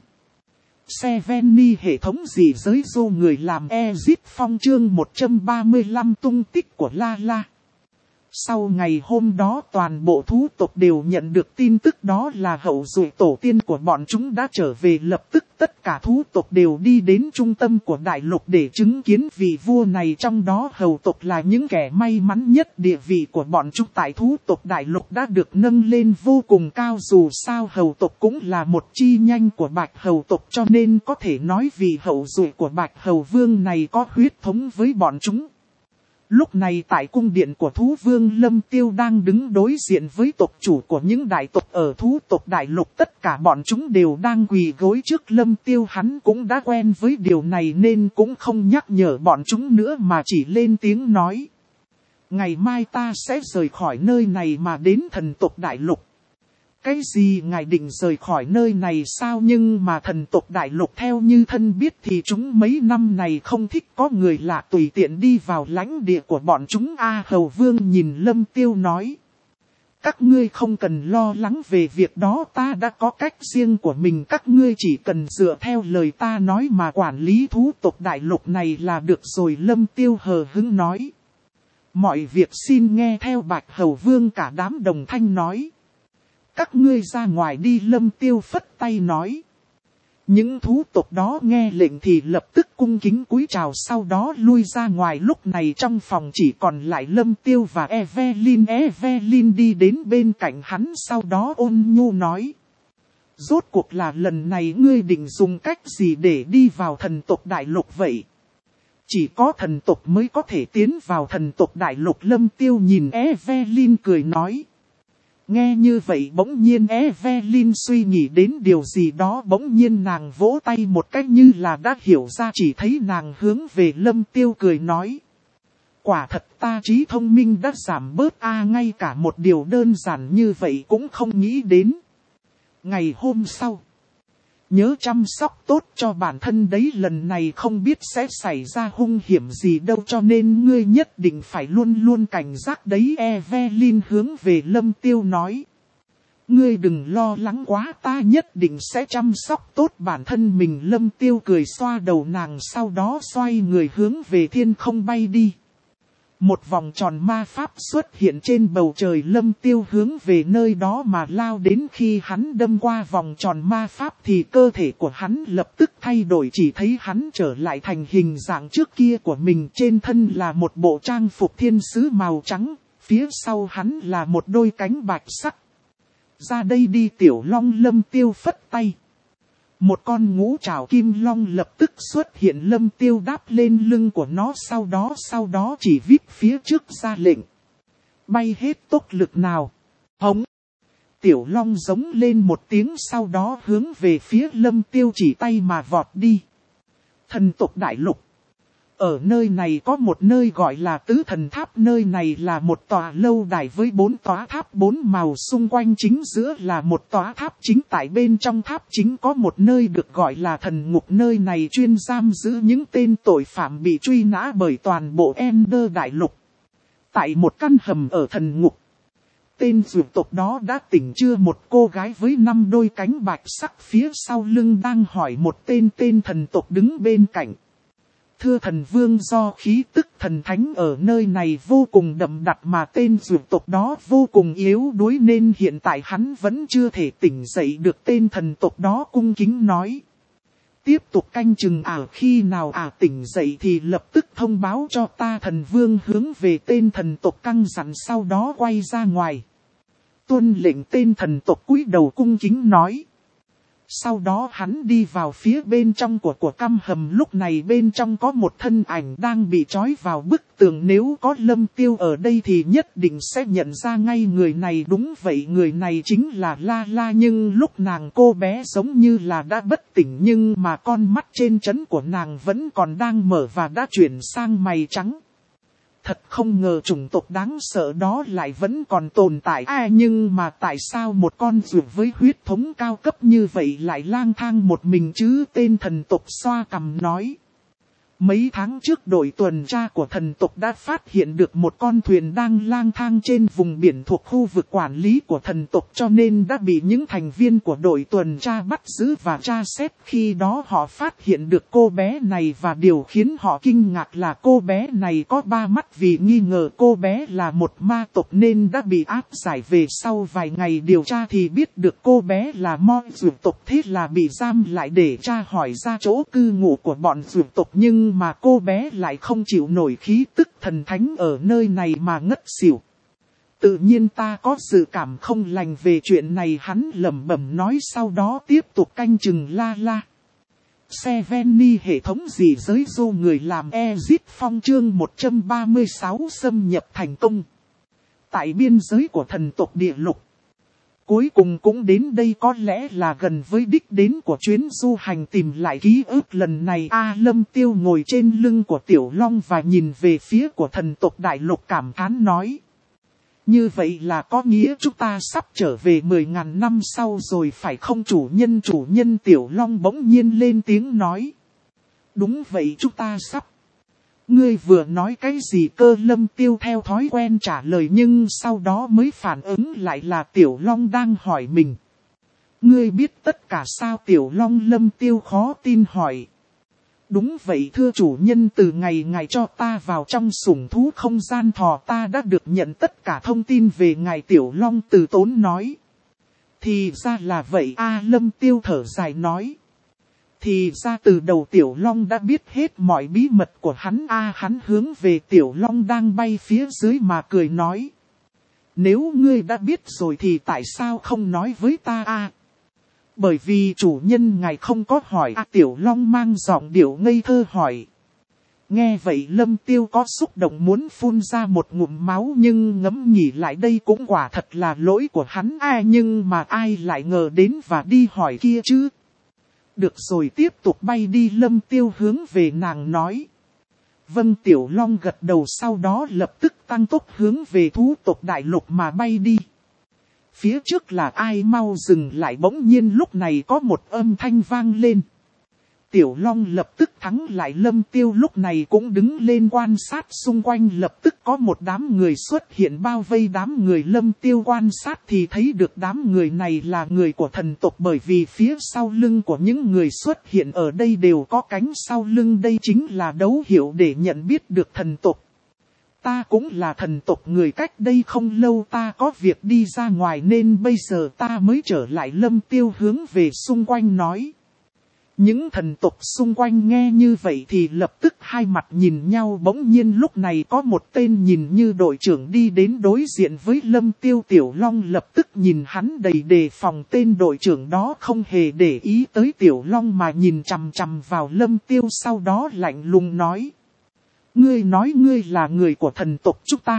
Seveni hệ thống gì giới dô người làm Ezit Phong chương một trăm ba mươi lăm tung tích của La La. Sau ngày hôm đó toàn bộ thú tộc đều nhận được tin tức đó là hậu duệ tổ tiên của bọn chúng đã trở về. Lập tức tất cả thú tộc đều đi đến trung tâm của đại lục để chứng kiến vị vua này. Trong đó hầu tộc là những kẻ may mắn nhất, địa vị của bọn chúng tại thú tộc đại lục đã được nâng lên vô cùng cao. Dù sao hầu tộc cũng là một chi nhánh của Bạch Hầu tộc, cho nên có thể nói vị hậu duệ của Bạch Hầu Vương này có huyết thống với bọn chúng. Lúc này tại cung điện của thú vương, Lâm Tiêu đang đứng đối diện với tộc chủ của những đại tộc ở thú tộc đại lục. Tất cả bọn chúng đều đang quỳ gối trước Lâm Tiêu. Hắn cũng đã quen với điều này nên cũng không nhắc nhở bọn chúng nữa mà chỉ lên tiếng nói. Ngày mai ta sẽ rời khỏi nơi này mà đến thần tộc đại lục. Cái gì ngài định rời khỏi nơi này sao? Nhưng mà thần tộc đại lục theo như thân biết thì chúng mấy năm này không thích có người lạ tùy tiện đi vào lãnh địa của bọn chúng. A Hầu Vương nhìn Lâm Tiêu nói. Các ngươi không cần lo lắng về việc đó, ta đã có cách riêng của mình. Các ngươi chỉ cần dựa theo lời ta nói mà quản lý thú tộc đại lục này là được rồi. Lâm Tiêu hờ hững nói. Mọi việc xin nghe theo Bạch Hầu Vương. Cả đám đồng thanh nói. Các ngươi ra ngoài đi. Lâm Tiêu phất tay nói. Những thú tộc đó nghe lệnh thì lập tức cung kính cúi chào, sau đó lui ra ngoài. Lúc này trong phòng chỉ còn lại Lâm Tiêu và Evelyn. Evelyn đi đến bên cạnh hắn, sau đó ôn nhu nói. Rốt cuộc là lần này ngươi định dùng cách gì để đi vào thần tộc đại lục vậy? Chỉ có thần tộc mới có thể tiến vào thần tộc đại lục. Lâm Tiêu nhìn Evelyn cười nói. Nghe như vậy bỗng nhiên Evelyn suy nghĩ đến điều gì đó, bỗng nhiên nàng vỗ tay một cách như là đã hiểu ra, chỉ thấy nàng hướng về Lâm Tiêu cười nói. Quả thật ta trí thông minh đã giảm bớt a, ngay cả một điều đơn giản như vậy cũng không nghĩ đến. Ngày hôm sau, nhớ chăm sóc tốt cho bản thân đấy, lần này không biết sẽ xảy ra hung hiểm gì đâu, cho nên ngươi nhất định phải luôn luôn cảnh giác đấy. Evelyn hướng về Lâm Tiêu nói. Ngươi đừng lo lắng quá, ta nhất định sẽ chăm sóc tốt bản thân mình. Lâm Tiêu cười xoa đầu nàng, sau đó xoay người hướng về thiên không bay đi. Một vòng tròn ma pháp xuất hiện trên bầu trời, Lâm Tiêu hướng về nơi đó mà lao đến. Khi hắn đâm qua vòng tròn ma pháp thì cơ thể của hắn lập tức thay đổi, chỉ thấy hắn trở lại thành hình dạng trước kia của mình. Trên thân là một bộ trang phục thiên sứ màu trắng, phía sau hắn là một đôi cánh bạch sắc. Ra đây đi Tiểu Long, Lâm Tiêu phất tay. Một con ngũ trảo kim long lập tức xuất hiện, Lâm Tiêu đáp lên lưng của nó, sau đó sau đó chỉ vít phía trước ra lệnh. Bay hết tốc lực nào. Hống. Tiểu Long giống lên một tiếng, sau đó hướng về phía Lâm Tiêu chỉ tay mà vọt đi. Thần tộc đại lục. Ở nơi này có một nơi gọi là Tứ Thần Tháp, nơi này là một tòa lâu đài với bốn tòa tháp bốn màu, xung quanh chính giữa là một tòa tháp chính, tại bên trong tháp chính có một nơi được gọi là thần ngục, nơi này chuyên giam giữ những tên tội phạm bị truy nã bởi toàn bộ Ender đại lục. Tại một căn hầm ở thần ngục, tên dược tộc đó đã tỉnh chưa, một cô gái với năm đôi cánh bạch sắc phía sau lưng đang hỏi một tên tên thần tộc đứng bên cạnh. Thưa thần vương, do khí tức thần thánh ở nơi này vô cùng đậm đặc mà tên dược tộc đó vô cùng yếu đuối nên hiện tại hắn vẫn chưa thể tỉnh dậy được. Tên thần tộc đó cung kính nói. Tiếp tục canh chừng ả, khi nào ả tỉnh dậy thì lập tức thông báo cho ta. Thần vương hướng về tên thần tộc căng dặn, sau đó quay ra ngoài. Tuân lệnh. Tên thần tộc cúi đầu cung kính nói. Sau đó hắn đi vào phía bên trong của của căn hầm, lúc này bên trong có một thân ảnh đang bị trói vào bức tường, nếu có Lâm Tiêu ở đây thì nhất định sẽ nhận ra ngay người này. Đúng vậy, người này chính là La La, nhưng lúc nàng cô bé giống như là đã bất tỉnh, nhưng mà con mắt trên trán của nàng vẫn còn đang mở và đã chuyển sang mày trắng. Thật không ngờ chủng tộc đáng sợ đó lại vẫn còn tồn tại. À, nhưng mà tại sao một con ruột với huyết thống cao cấp như vậy lại lang thang một mình chứ? Tên thần tộc xoa cằm nói. Mấy tháng trước đội tuần tra của thần tộc đã phát hiện được một con thuyền đang lang thang trên vùng biển thuộc khu vực quản lý của thần tộc, cho nên đã bị những thành viên của đội tuần tra bắt giữ và tra xét. Khi đó họ phát hiện được cô bé này và điều khiến họ kinh ngạc là cô bé này có ba mắt, vì nghi ngờ cô bé là một ma tộc nên đã bị áp giải về. Sau vài ngày điều tra thì biết được cô bé là mo dược tộc, thế là bị giam lại để tra hỏi ra chỗ cư ngụ của bọn dược tộc, nhưng mà cô bé lại không chịu nổi khí tức thần thánh ở nơi này mà ngất xỉu. Tự nhiên ta có dự cảm không lành về chuyện này, hắn lẩm bẩm nói, sau đó tiếp tục canh chừng La La. Seveni hệ thống gì giới dô người làm Exit Phong chương một trăm ba mươi sáu xâm nhập thành công. Tại biên giới của thần tộc địa lục. Cuối cùng cũng đến đây, có lẽ là gần với đích đến của chuyến du hành tìm lại ký ức lần này. A Lâm Tiêu ngồi trên lưng của Tiểu Long và nhìn về phía của thần tộc đại lục, cảm thán nói. Như vậy là có nghĩa chúng ta sắp trở về mười ngàn năm sau rồi phải không chủ nhân? Chủ nhân Tiểu Long bỗng nhiên lên tiếng nói. Đúng vậy, chúng ta sắp. Ngươi vừa nói cái gì cơ? Lâm Tiêu theo thói quen trả lời, nhưng sau đó mới phản ứng lại là Tiểu Long đang hỏi mình. Ngươi biết tất cả sao? Tiểu Long Lâm Tiêu khó tin hỏi. Đúng vậy thưa chủ nhân, từ ngày ngài cho ta vào trong sủng thú không gian thò ta đã được nhận tất cả thông tin về ngài. Tiểu Long từ tốn nói. Thì ra là vậy. A Lâm Tiêu thở dài nói. Thì ra từ đầu Tiểu Long đã biết hết mọi bí mật của hắn. A hắn hướng về Tiểu Long đang bay phía dưới mà cười nói. Nếu ngươi đã biết rồi thì tại sao không nói với ta? A bởi vì chủ nhân ngài không có hỏi. A Tiểu Long mang giọng điệu ngây thơ hỏi. Nghe vậy Lâm Tiêu có xúc động muốn phun ra một ngụm máu, nhưng ngẫm nghĩ lại đây cũng quả thật là lỗi của hắn ai, nhưng mà ai lại ngờ đến và đi hỏi kia chứ. Được rồi, tiếp tục bay đi. Lâm Tiêu hướng về nàng nói. Vâng. Tiểu Long gật đầu, sau đó lập tức tăng tốc hướng về thú tộc đại lục mà bay đi. Phía trước là ai, mau dừng lại. Bỗng nhiên lúc này có một âm thanh vang lên. Tiểu Long lập tức thắng lại. Lâm Tiêu lúc này cũng đứng lên quan sát xung quanh, lập tức có một đám người xuất hiện bao vây đám người. Lâm Tiêu quan sát thì thấy được đám người này là người của thần tộc, bởi vì phía sau lưng của những người xuất hiện ở đây đều có cánh sau lưng, đây chính là dấu hiệu để nhận biết được thần tộc. Ta cũng là thần tộc người, cách đây không lâu ta có việc đi ra ngoài nên bây giờ ta mới trở lại. Lâm Tiêu hướng về xung quanh nói. Những thần tộc xung quanh nghe như vậy thì lập tức hai mặt nhìn nhau. Bỗng nhiên lúc này có một tên nhìn như đội trưởng đi đến đối diện với Lâm Tiêu. Tiểu Long lập tức nhìn hắn đầy đề phòng. Tên đội trưởng đó không hề để ý tới Tiểu Long mà nhìn chằm chằm vào Lâm Tiêu, sau đó lạnh lùng nói. Ngươi nói ngươi là người của thần tộc chúng ta.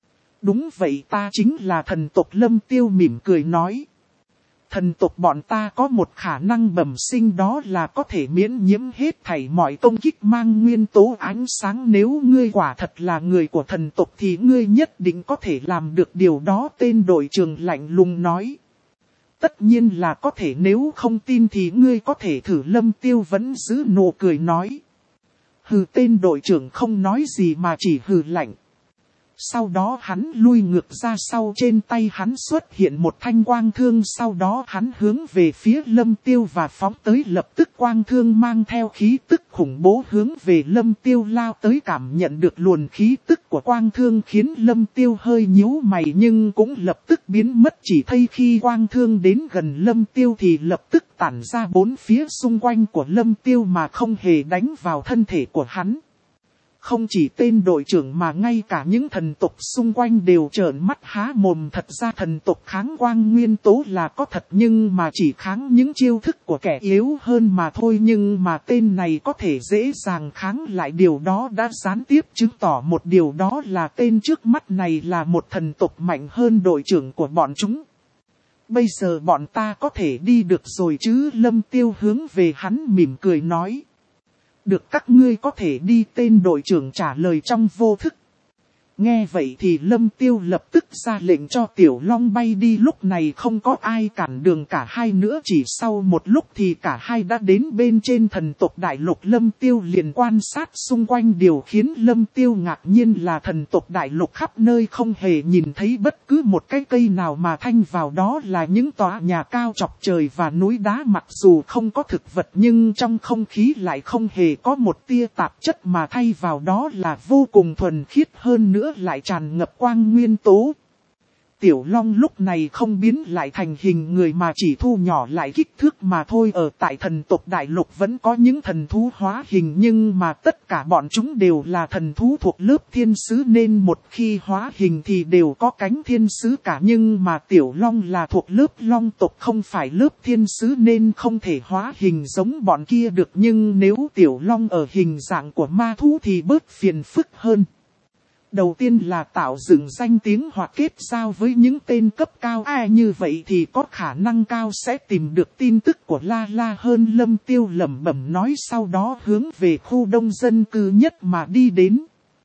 Đúng vậy, ta chính là thần tộc. Lâm Tiêu mỉm cười nói. Thần tộc bọn ta có một khả năng bẩm sinh, đó là có thể miễn nhiễm hết thảy mọi công kích mang nguyên tố ánh sáng. Nếu ngươi quả thật là người của thần tộc thì ngươi nhất định có thể làm được điều đó. Tên đội trưởng lạnh lùng nói. Tất nhiên là có thể, nếu không tin thì ngươi có thể thử. Lâm Tiêu vẫn giữ nụ cười nói. Hừ. Tên đội trưởng không nói gì mà chỉ hừ lạnh. Sau đó hắn lui ngược ra sau, trên tay hắn xuất hiện một thanh quang thương, sau đó hắn hướng về phía Lâm Tiêu và phóng tới. Lập tức quang thương mang theo khí tức khủng bố hướng về Lâm Tiêu lao tới. Cảm nhận được luồng khí tức của quang thương khiến Lâm Tiêu hơi nhíu mày, nhưng cũng lập tức biến mất. Chỉ thấy khi quang thương đến gần Lâm Tiêu thì lập tức tản ra bốn phía xung quanh của Lâm Tiêu mà không hề đánh vào thân thể của hắn. Không chỉ tên đội trưởng mà ngay cả những thần tộc xung quanh đều trợn mắt há mồm. Thật ra thần tộc kháng quang nguyên tố là có thật, nhưng mà chỉ kháng những chiêu thức của kẻ yếu hơn mà thôi. Nhưng mà tên này có thể dễ dàng kháng lại, điều đó đã gián tiếp chứng tỏ một điều, đó là tên trước mắt này là một thần tộc mạnh hơn đội trưởng của bọn chúng. Bây giờ bọn ta có thể đi được rồi chứ? Lâm Tiêu hướng về hắn mỉm cười nói. Được, các ngươi có thể đi. Tên đội trưởng trả lời trong vô thức. Nghe vậy thì Lâm Tiêu lập tức ra lệnh cho Tiểu Long bay đi. Lúc này không có ai cản đường cả hai nữa. Chỉ sau một lúc thì cả hai đã đến bên trên thần tộc đại lục. Lâm Tiêu liền quan sát xung quanh. Điều khiến Lâm Tiêu ngạc nhiên là thần tộc đại lục khắp nơi không hề nhìn thấy bất cứ một cái cây nào mà thanh vào đó là những tòa nhà cao chọc trời và núi đá. Mặc dù không có thực vật nhưng trong không khí lại không hề có một tia tạp chất, mà thay vào đó là vô cùng thuần khiết, hơn nữa lại tràn ngập quang nguyên tố. Tiểu Long lúc này không biến lại thành hình người mà chỉ thu nhỏ lại kích thước mà thôi. Ở tại thần tộc đại lục vẫn có những thần thú hóa hình, nhưng mà tất cả bọn chúng đều là thần thú thuộc lớp thiên sứ nên một khi hóa hình thì đều có cánh thiên sứ cả. Nhưng mà Tiểu Long là thuộc lớp long tộc, không phải lớp thiên sứ nên không thể hóa hình giống bọn kia được. Nhưng nếu Tiểu Long ở hình dạng của ma thú thì bớt phiền phức hơn. Đầu tiên là tạo dựng danh tiếng hoặc kết giao với những tên cấp cao. Ai như vậy thì có khả năng cao sẽ tìm được tin tức của La La hơn. Lâm Tiêu lẩm bẩm nói, sau đó hướng về khu đông dân cư nhất mà đi đến.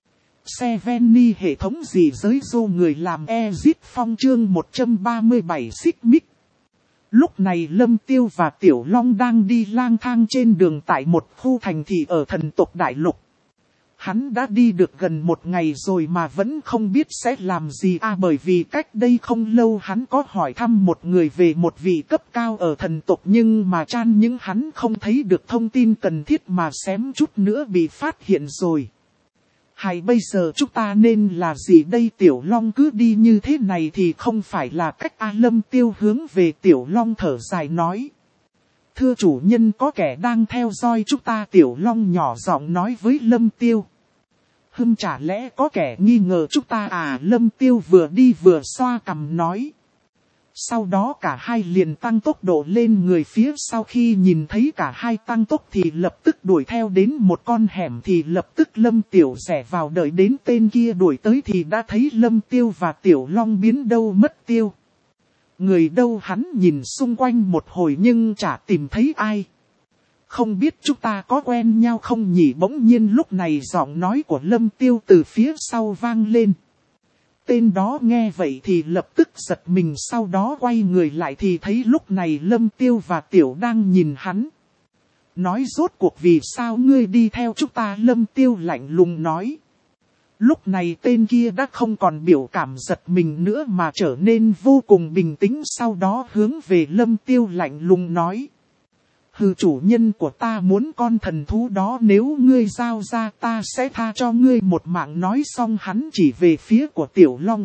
Seveni hệ thống gì giới du người làm Exit Phong chương một trăm ba mươi bảy xích mích. Lúc này Lâm Tiêu và Tiểu Long đang đi lang thang trên đường tại một khu thành thị ở thần tộc đại lục. Hắn đã đi được gần một ngày rồi mà vẫn không biết sẽ làm gì à, bởi vì cách đây không lâu hắn có hỏi thăm một người về một vị cấp cao ở thần tộc, nhưng mà chan những hắn không thấy được thông tin cần thiết mà xém chút nữa bị phát hiện rồi. Hay bây giờ chúng ta nên là gì đây? Tiểu Long cứ đi như thế này thì không phải là cách a. Lâm Tiêu hướng về Tiểu Long thở dài nói. Thưa chủ nhân, có kẻ đang theo dõi chúng ta. Tiểu Long nhỏ giọng nói với Lâm Tiêu. Hừm, chả lẽ có kẻ nghi ngờ chúng ta à? Lâm Tiêu vừa đi vừa xoa cằm nói. Sau đó cả hai liền tăng tốc độ lên người phía sau, khi nhìn thấy cả hai tăng tốc thì lập tức đuổi theo đến một con hẻm, thì lập tức Lâm Tiểu rẽ vào, đợi đến tên kia đuổi tới thì đã thấy Lâm Tiêu và Tiểu Long biến đâu mất tiêu. Người đâu, hắn nhìn xung quanh một hồi nhưng chả tìm thấy ai. Không biết chúng ta có quen nhau không nhỉ? Bỗng nhiên lúc này giọng nói của Lâm Tiêu từ phía sau vang lên. Tên đó nghe vậy thì lập tức giật mình, sau đó quay người lại thì thấy lúc này Lâm Tiêu và Tiểu đang nhìn hắn. Nói rốt cuộc vì sao ngươi đi theo chúng ta? Lâm Tiêu lạnh lùng nói. Lúc này tên kia đã không còn biểu cảm giật mình nữa mà trở nên vô cùng bình tĩnh, sau đó hướng về Lâm Tiêu lạnh lùng nói. Hừ, chủ nhân của ta muốn con thần thú đó, nếu ngươi giao ra ta sẽ tha cho ngươi một mạng. Nói xong hắn chỉ về phía của Tiểu Long.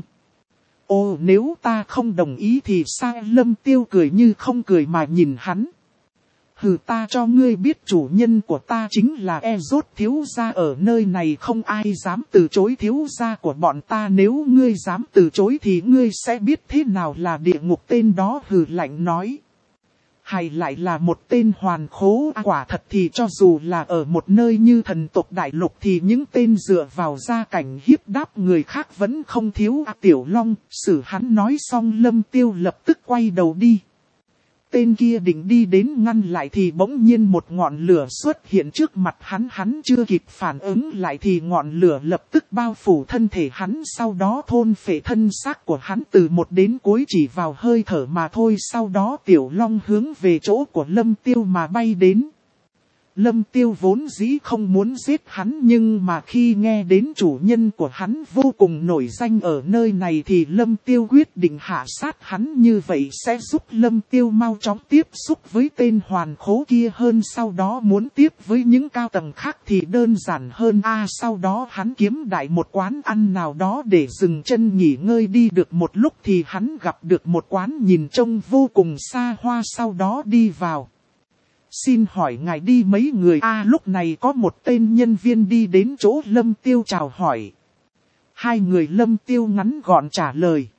Ồ, nếu ta không đồng ý thì sao? Lâm Tiêu cười như không cười mà nhìn hắn. Hừ, ta cho ngươi biết chủ nhân của ta chính là Ezot thiếu gia, ở nơi này không ai dám từ chối thiếu gia của bọn ta, nếu ngươi dám từ chối thì ngươi sẽ biết thế nào là địa ngục. Tên đó hừ lạnh nói. Hay lại là một tên hoàn khố, à, quả thật thì cho dù là ở một nơi như thần tộc đại lục thì những tên dựa vào gia cảnh hiếp đáp người khác vẫn không thiếu. À, Tiểu Long, xử hắn. Nói xong Lâm Tiêu lập tức quay đầu đi. Tên kia định đi đến ngăn lại thì bỗng nhiên một ngọn lửa xuất hiện trước mặt hắn, hắn chưa kịp phản ứng lại thì ngọn lửa lập tức bao phủ thân thể hắn, sau đó thôn phệ thân xác của hắn từ một đến cuối chỉ vào hơi thở mà thôi. Sau đó Tiểu Long hướng về chỗ của Lâm Tiêu mà bay đến. Lâm Tiêu vốn dĩ không muốn giết hắn, nhưng mà khi nghe đến chủ nhân của hắn vô cùng nổi danh ở nơi này thì Lâm Tiêu quyết định hạ sát hắn, như vậy sẽ giúp Lâm Tiêu mau chóng tiếp xúc với tên hoàn khố kia hơn, sau đó muốn tiếp với những cao tầng khác thì đơn giản hơn. A à, sau đó hắn kiếm đại một quán ăn nào đó để dừng chân nghỉ ngơi, đi được một lúc thì hắn gặp được một quán nhìn trông vô cùng xa hoa, sau đó đi vào. Xin hỏi ngài đi mấy người? A à, lúc này có một tên nhân viên đi đến chỗ Lâm Tiêu chào hỏi. Hai người. Lâm Tiêu ngắn gọn trả lời.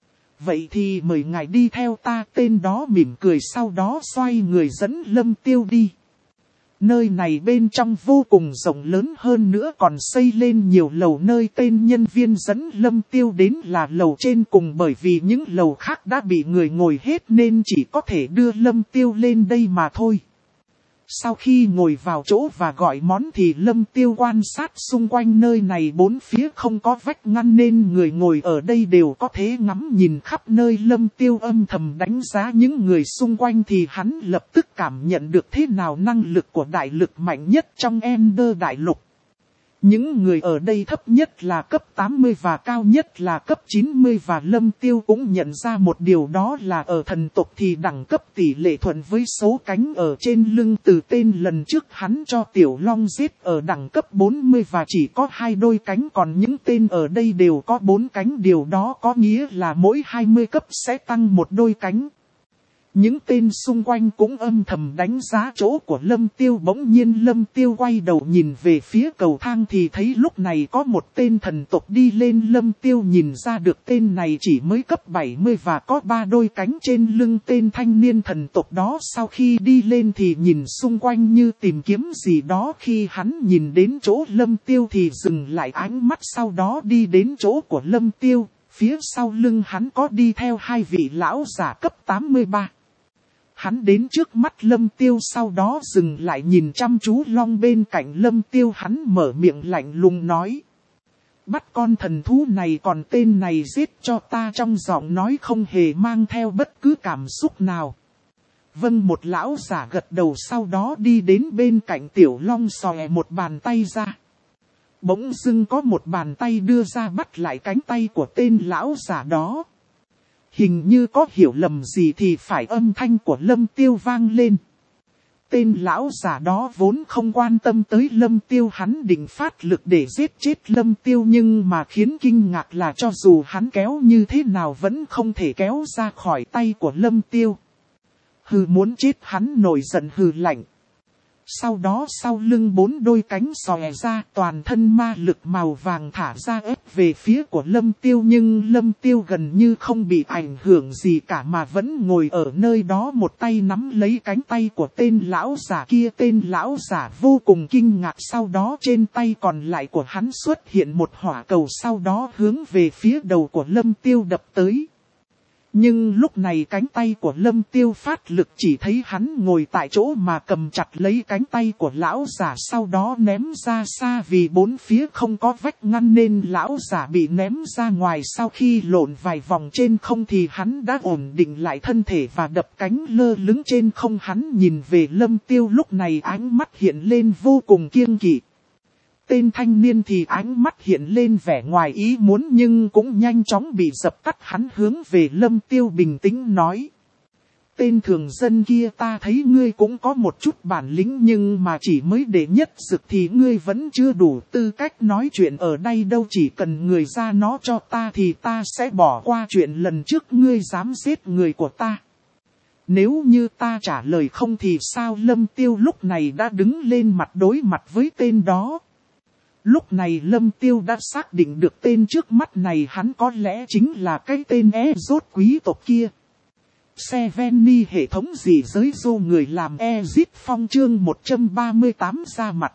Vậy thì mời ngài đi theo ta. Tên đó mỉm cười sau đó xoay người dẫn Lâm Tiêu đi. Nơi này bên trong vô cùng rộng lớn, hơn nữa còn xây lên nhiều lầu. Nơi tên nhân viên dẫn Lâm Tiêu đến là lầu trên cùng, bởi vì những lầu khác đã bị người ngồi hết nên chỉ có thể đưa Lâm Tiêu lên đây mà thôi. Sau khi ngồi vào chỗ và gọi món thì Lâm Tiêu quan sát xung quanh, nơi này bốn phía không có vách ngăn nên người ngồi ở đây đều có thể ngắm nhìn khắp nơi. Lâm Tiêu âm thầm đánh giá những người xung quanh thì hắn lập tức cảm nhận được thế nào năng lực của đại lực mạnh nhất trong Ender đại lục. Những người ở đây thấp nhất là cấp tám mươi và cao nhất là cấp chín mươi, và Lâm Tiêu cũng nhận ra một điều, đó là ở thần tộc thì đẳng cấp tỷ lệ thuận với số cánh ở trên lưng từ tên lần trước hắn cho Tiểu Long giết ở đẳng cấp bốn mươi và chỉ có hai đôi cánh, còn những tên ở đây đều có bốn cánh, điều đó có nghĩa là mỗi hai mươi cấp sẽ tăng một đôi cánh. Những tên xung quanh cũng âm thầm đánh giá chỗ của Lâm Tiêu. Bỗng nhiên Lâm Tiêu quay đầu nhìn về phía cầu thang thì thấy lúc này có một tên thần tộc đi lên. Lâm Tiêu nhìn ra được tên này chỉ mới cấp bảy mươi và có ba đôi cánh trên lưng. Tên thanh niên thần tộc đó sau khi đi lên thì nhìn xung quanh như tìm kiếm gì đó. Khi hắn nhìn đến chỗ Lâm Tiêu thì dừng lại ánh mắt, sau đó đi đến chỗ của Lâm Tiêu. Phía sau lưng hắn có đi theo hai vị lão giả cấp tám mươi ba. Hắn đến trước mắt Lâm Tiêu sau đó dừng lại nhìn chăm chú Long bên cạnh Lâm Tiêu, hắn mở miệng lạnh lùng nói. Bắt con thần thú này, còn tên này giết cho ta. Trong giọng nói không hề mang theo bất cứ cảm xúc nào. Vâng, một lão giả gật đầu sau đó đi đến bên cạnh Tiểu Long xòe một bàn tay ra. Bỗng dưng có một bàn tay đưa ra bắt lại cánh tay của tên lão giả đó. Hình như có hiểu lầm gì thì phải âm thanh của Lâm Tiêu vang lên. Tên lão giả đó vốn không quan tâm tới Lâm Tiêu, hắn định phát lực để giết chết Lâm Tiêu, nhưng mà khiến kinh ngạc là cho dù hắn kéo như thế nào vẫn không thể kéo ra khỏi tay của Lâm Tiêu. Hừ, muốn chết? Hắn nổi giận hừ lạnh. Sau đó sau lưng bốn đôi cánh xòe ra, toàn thân ma lực màu vàng thả ra ép về phía của Lâm Tiêu, nhưng Lâm Tiêu gần như không bị ảnh hưởng gì cả mà vẫn ngồi ở nơi đó, một tay nắm lấy cánh tay của tên lão giả kia. Tên lão giả vô cùng kinh ngạc, sau đó trên tay còn lại của hắn xuất hiện một hỏa cầu, sau đó hướng về phía đầu của Lâm Tiêu đập tới. Nhưng lúc này cánh tay của Lâm Tiêu phát lực, chỉ thấy hắn ngồi tại chỗ mà cầm chặt lấy cánh tay của lão giả, sau đó ném ra xa, vì bốn phía không có vách ngăn nên lão giả bị ném ra ngoài. Sau khi lộn vài vòng trên không thì hắn đã ổn định lại thân thể và đập cánh lơ lửng trên không. Hắn nhìn về Lâm Tiêu, lúc này ánh mắt hiện lên vô cùng kiêng kỵ. Tên thanh niên thì ánh mắt hiện lên vẻ ngoài ý muốn nhưng cũng nhanh chóng bị dập tắt. Hắn hướng về Lâm Tiêu bình tĩnh nói: tên thường dân kia, ta thấy ngươi cũng có một chút bản lĩnh, nhưng mà chỉ mới đệ nhất dực thì ngươi vẫn chưa đủ tư cách nói chuyện ở đây đâu. Chỉ cần người ra nó cho ta thì ta sẽ bỏ qua chuyện lần trước ngươi dám giết người của ta. Nếu như ta trả lời không thì sao? Lâm Tiêu lúc này đã đứng lên mặt đối mặt với tên đó. Lúc này Lâm Tiêu đã xác định được tên trước mắt này hắn có lẽ chính là cái tên é rốt quý tộc kia. Seveni hệ thống gì giới dô người làm Ezit Phong chương một trăm ba mươi tám ra mặt.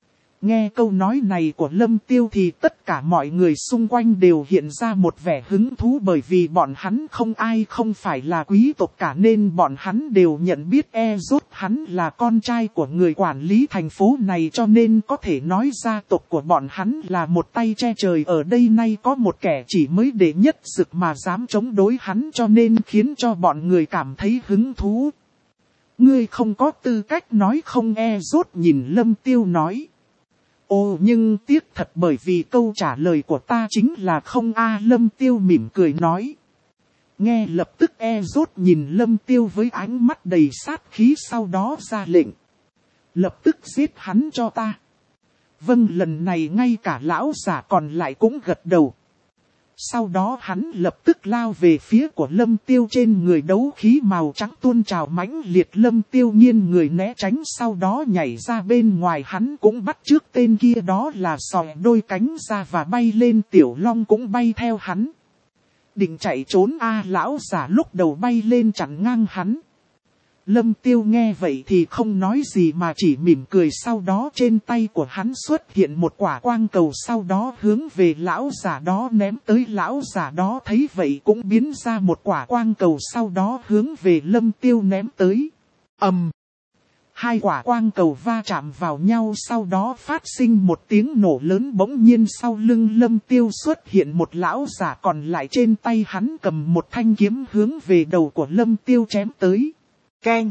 Nghe câu nói này của Lâm Tiêu thì tất cả mọi người xung quanh đều hiện ra một vẻ hứng thú, bởi vì bọn hắn không ai không phải là quý tộc cả nên bọn hắn đều nhận biết e rốt hắn là con trai của người quản lý thành phố này, cho nên có thể nói gia tộc của bọn hắn là một tay che trời. Ở đây nay có một kẻ chỉ mới đệ nhất dực mà dám chống đối hắn, cho nên khiến cho bọn người cảm thấy hứng thú. Ngươi không có tư cách nói không? E rốt nhìn Lâm Tiêu nói. Ồ, nhưng tiếc thật, bởi vì câu trả lời của ta chính là không a. Lâm Tiêu mỉm cười nói. Nghe lập tức e rốt nhìn Lâm Tiêu với ánh mắt đầy sát khí, sau đó ra lệnh. Lập tức giết hắn cho ta. Vâng, lần này ngay cả lão giả còn lại cũng gật đầu. Sau đó hắn lập tức lao về phía của Lâm Tiêu, trên người đấu khí màu trắng tuôn trào mãnh liệt. Lâm Tiêu nghiêng người né tránh, sau đó nhảy ra bên ngoài. Hắn cũng bắt trước tên kia, đó là xòe đôi cánh ra và bay lên. Tiểu Long cũng bay theo hắn. Định chạy trốn a. Lão giả lúc đầu bay lên chặn ngang hắn. Lâm Tiêu nghe vậy thì không nói gì mà chỉ mỉm cười, sau đó trên tay của hắn xuất hiện một quả quang cầu, sau đó hướng về lão giả đó ném tới. Lão giả đó thấy vậy cũng biến ra một quả quang cầu, sau đó hướng về Lâm Tiêu ném tới. ầm, um, hai quả quang cầu va chạm vào nhau, sau đó phát sinh một tiếng nổ lớn. Bỗng nhiên sau lưng Lâm Tiêu xuất hiện một lão giả, còn lại trên tay hắn cầm một thanh kiếm hướng về đầu của Lâm Tiêu chém tới. Keng!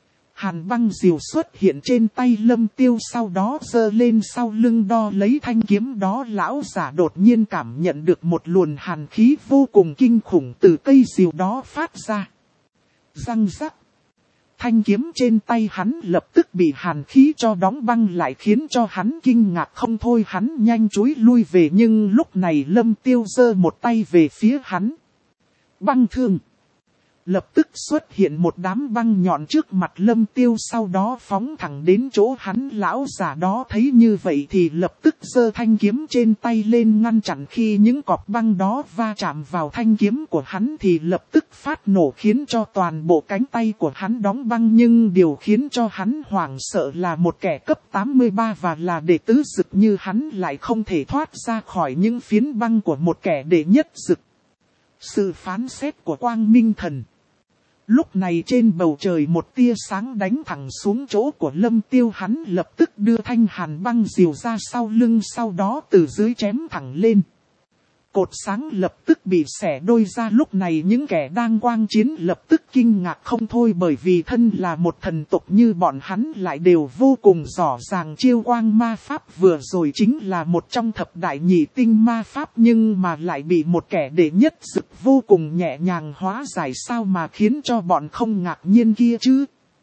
Hàn băng diều xuất hiện trên tay Lâm Tiêu, sau đó giơ lên sau lưng đo lấy thanh kiếm đó. Lão giả đột nhiên cảm nhận được một luồng hàn khí vô cùng kinh khủng từ cây diều đó phát ra. Răng rắc! Thanh kiếm trên tay hắn lập tức bị hàn khí cho đóng băng lại, khiến cho hắn kinh ngạc không thôi. Hắn nhanh chúi lui về, nhưng lúc này Lâm Tiêu giơ một tay về phía hắn. Băng thương! Lập tức xuất hiện một đám băng nhọn trước mặt Lâm Tiêu, sau đó phóng thẳng đến chỗ hắn. Lão giả đó thấy như vậy thì lập tức giơ thanh kiếm trên tay lên ngăn chặn. Khi những cọp băng đó va chạm vào thanh kiếm của hắn thì lập tức phát nổ, khiến cho toàn bộ cánh tay của hắn đóng băng. Nhưng điều khiến cho hắn hoảng sợ là một kẻ cấp tám mươi ba và là đệ tứ dực như hắn lại không thể thoát ra khỏi những phiến băng của một kẻ đệ nhất dực. Sự phán xét của Quang Minh Thần. Lúc này trên bầu trời một tia sáng đánh thẳng xuống chỗ của Lâm Tiêu, hắn lập tức đưa thanh hàn băng diều ra sau lưng, sau đó từ dưới chém thẳng lên. Cột sáng lập tức bị xẻ đôi ra. Lúc này những kẻ đang quang chiến lập tức kinh ngạc không thôi, bởi vì thân là một thần tộc như bọn hắn lại đều vô cùng rõ ràng chiêu quang ma pháp vừa rồi chính là một trong thập đại nhị tinh ma pháp, nhưng mà lại bị một kẻ đệ nhất dực vô cùng nhẹ nhàng hóa giải. Sao mà khiến cho bọn không ngạc nhiên kia chứ?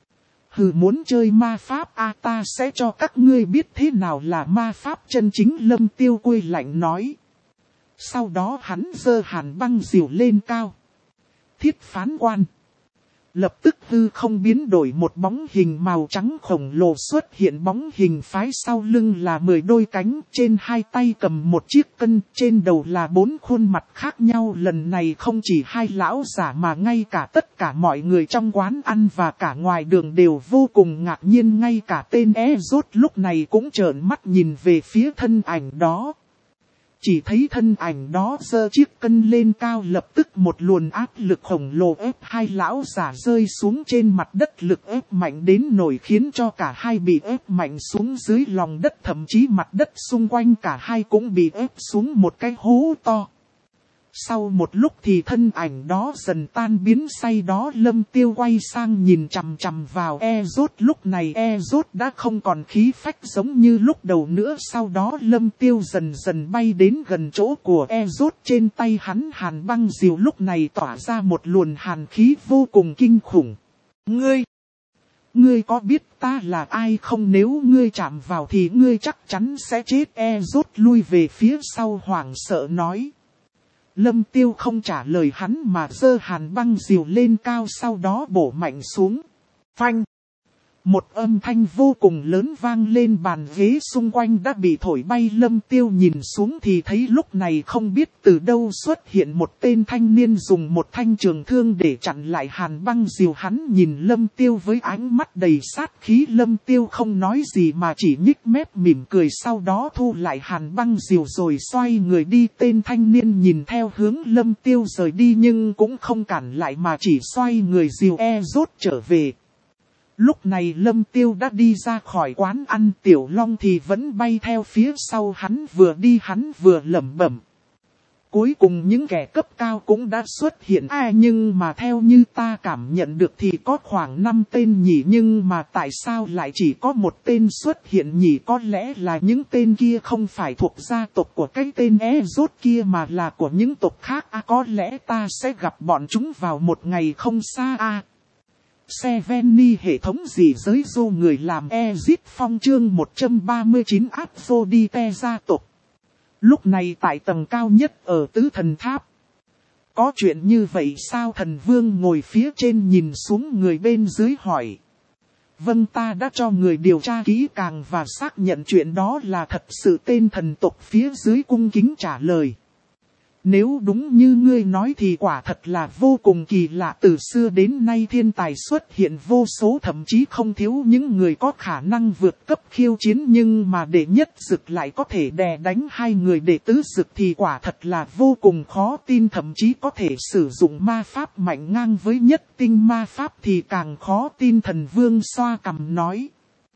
Hừ, muốn chơi ma pháp a, ta sẽ cho các ngươi biết thế nào là ma pháp chân chính. Lâm Tiêu quay lạnh nói. Sau đó hắn giơ hàn băng diều lên cao. Thiết phán quan. Lập tức hư không biến đổi, một bóng hình màu trắng khổng lồ xuất hiện, bóng hình phái sau lưng là mười đôi cánh, trên hai tay cầm một chiếc cân, trên đầu là bốn khuôn mặt khác nhau. Lần này không chỉ hai lão giả mà ngay cả tất cả mọi người trong quán ăn và cả ngoài đường đều vô cùng ngạc nhiên, ngay cả tên é rốt lúc này cũng trợn mắt nhìn về phía thân ảnh đó. Chỉ thấy thân ảnh đó giơ chiếc cân lên cao, lập tức một luồng áp lực khổng lồ ép hai lão giả rơi xuống trên mặt đất, lực ép mạnh đến nổi khiến cho cả hai bị ép mạnh xuống dưới lòng đất, thậm chí mặt đất xung quanh cả hai cũng bị ép xuống một cái hố to. Sau một lúc thì thân ảnh đó dần tan biến, say đó Lâm Tiêu quay sang nhìn chằm chằm vào e rốt. Lúc này e rốt đã không còn khí phách giống như lúc đầu nữa. Sau đó Lâm Tiêu dần dần bay đến gần chỗ của e rốt, trên tay hắn hàn băng diều lúc này tỏa ra một luồng hàn khí vô cùng kinh khủng. Ngươi! Ngươi có biết ta là ai không? Nếu ngươi chạm vào thì ngươi chắc chắn sẽ chết. E rốt lui về phía sau hoảng sợ nói. Lâm Tiêu không trả lời hắn mà giơ hàn băng diều lên cao, sau đó bổ mạnh xuống. Phanh! Một âm thanh vô cùng lớn vang lên, bàn ghế xung quanh đã bị thổi bay. Lâm Tiêu nhìn xuống thì thấy lúc này không biết từ đâu xuất hiện một tên thanh niên dùng một thanh trường thương để chặn lại hàn băng diều. Hắn nhìn Lâm Tiêu với ánh mắt đầy sát khí. Lâm Tiêu không nói gì mà chỉ nhích mép mỉm cười, sau đó thu lại hàn băng diều rồi xoay người đi. Tên thanh niên nhìn theo hướng Lâm Tiêu rời đi nhưng cũng không cản lại mà chỉ xoay người dìu e rốt trở về. Lúc này Lâm Tiêu đã đi ra khỏi quán ăn, Tiểu Long thì vẫn bay theo phía sau hắn, vừa đi hắn vừa lẩm bẩm. Cuối cùng những kẻ cấp cao cũng đã xuất hiện. À nhưng mà theo như ta cảm nhận được thì có khoảng năm tên nhỉ, nhưng mà tại sao lại chỉ có một tên xuất hiện nhỉ? Có lẽ là những tên kia không phải thuộc gia tộc của cái tên é rốt kia mà là của những tộc khác. À có lẽ ta sẽ gặp bọn chúng vào một ngày không xa. À Seveni hệ thống gì giới dô người làm Exit Phong chương một trăm ba mươi chín Aphrodite gia tộc. Lúc này tại tầng cao nhất ở Tứ Thần Tháp. Có chuyện như vậy sao? Thần Vương ngồi phía trên nhìn xuống người bên dưới hỏi. Vâng, ta đã cho người điều tra kỹ càng và xác nhận chuyện đó là thật sự. Tên thần tộc phía dưới cung kính trả lời. Nếu đúng như ngươi nói thì quả thật là vô cùng kỳ lạ. Từ xưa đến nay thiên tài xuất hiện vô số, thậm chí không thiếu những người có khả năng vượt cấp khiêu chiến, nhưng mà đệ nhất dực lại có thể đè đánh hai người đệ tứ dực thì quả thật là vô cùng khó tin. Thậm chí có thể sử dụng ma pháp mạnh ngang với nhất tinh ma pháp thì càng khó tin. Thần Vương xoa cằm nói.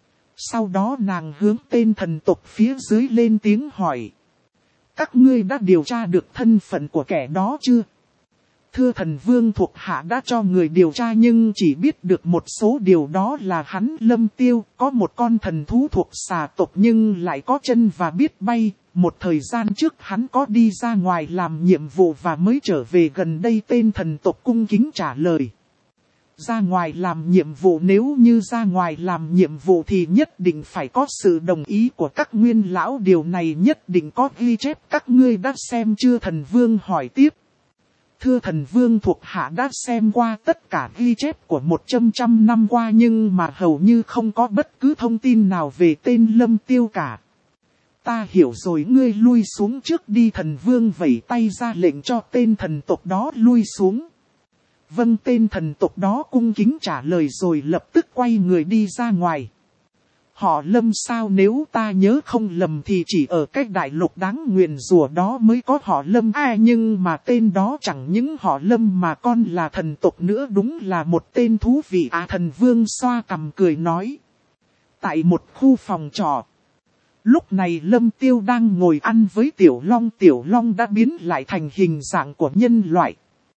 Sau đó nàng hướng tên thần tộc phía dưới lên tiếng hỏi. Các ngươi đã điều tra được thân phận của kẻ đó chưa? Thưa thần Vương, thuộc hạ đã cho người điều tra nhưng chỉ biết được một số điều, đó là hắn Lâm Tiêu có một con thần thú thuộc xà tộc nhưng lại có chân và biết bay. Một thời gian trước hắn có đi ra ngoài làm nhiệm vụ và mới trở về gần đây. Tên thần tộc cung kính trả lời. Ra ngoài làm nhiệm vụ? Nếu như ra ngoài làm nhiệm vụ thì nhất định phải có sự đồng ý của các nguyên lão, điều này nhất định có ghi chép, các ngươi đã xem chưa? Thần Vương hỏi tiếp. Thưa thần Vương, thuộc hạ đã xem qua tất cả ghi chép của một trăm trăm năm qua nhưng mà hầu như không có bất cứ thông tin nào về tên Lâm Tiêu cả. Ta hiểu rồi, ngươi lui xuống trước đi. Thần Vương vẩy tay ra lệnh cho tên thần tộc đó lui xuống. Vâng, tên thần tộc đó cung kính trả lời rồi lập tức quay người đi ra ngoài. Họ Lâm sao? Nếu ta nhớ không lầm thì chỉ ở cách đại lục đáng nguyền rủa đó mới có họ Lâm. À nhưng mà tên đó chẳng những họ Lâm mà con là thần tộc nữa, đúng là một tên thú vị. À thần Vương xoa cằm cười nói. Tại một khu phòng trọ. Lúc này Lâm Tiêu đang ngồi ăn với Tiểu Long. Tiểu Long đã biến lại thành hình dạng của nhân loại.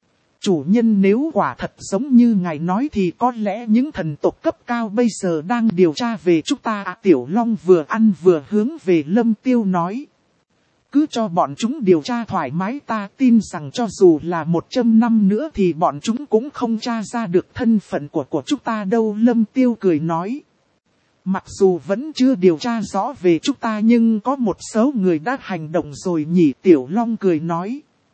Chủ nhân, nếu quả thật giống như ngài nói thì có lẽ những thần tộc cấp cao bây giờ đang điều tra về chúng ta. À, Tiểu Long vừa ăn vừa hướng về Lâm Tiêu nói. Cứ cho bọn chúng điều tra thoải mái, ta tin rằng cho dù là một trăm năm nữa thì bọn chúng cũng không tra ra được thân phận của của chúng ta đâu. Lâm Tiêu cười nói. Mặc dù vẫn chưa điều tra rõ về chúng ta nhưng có một số người đã hành động rồi nhỉ? Tiểu Long cười nói.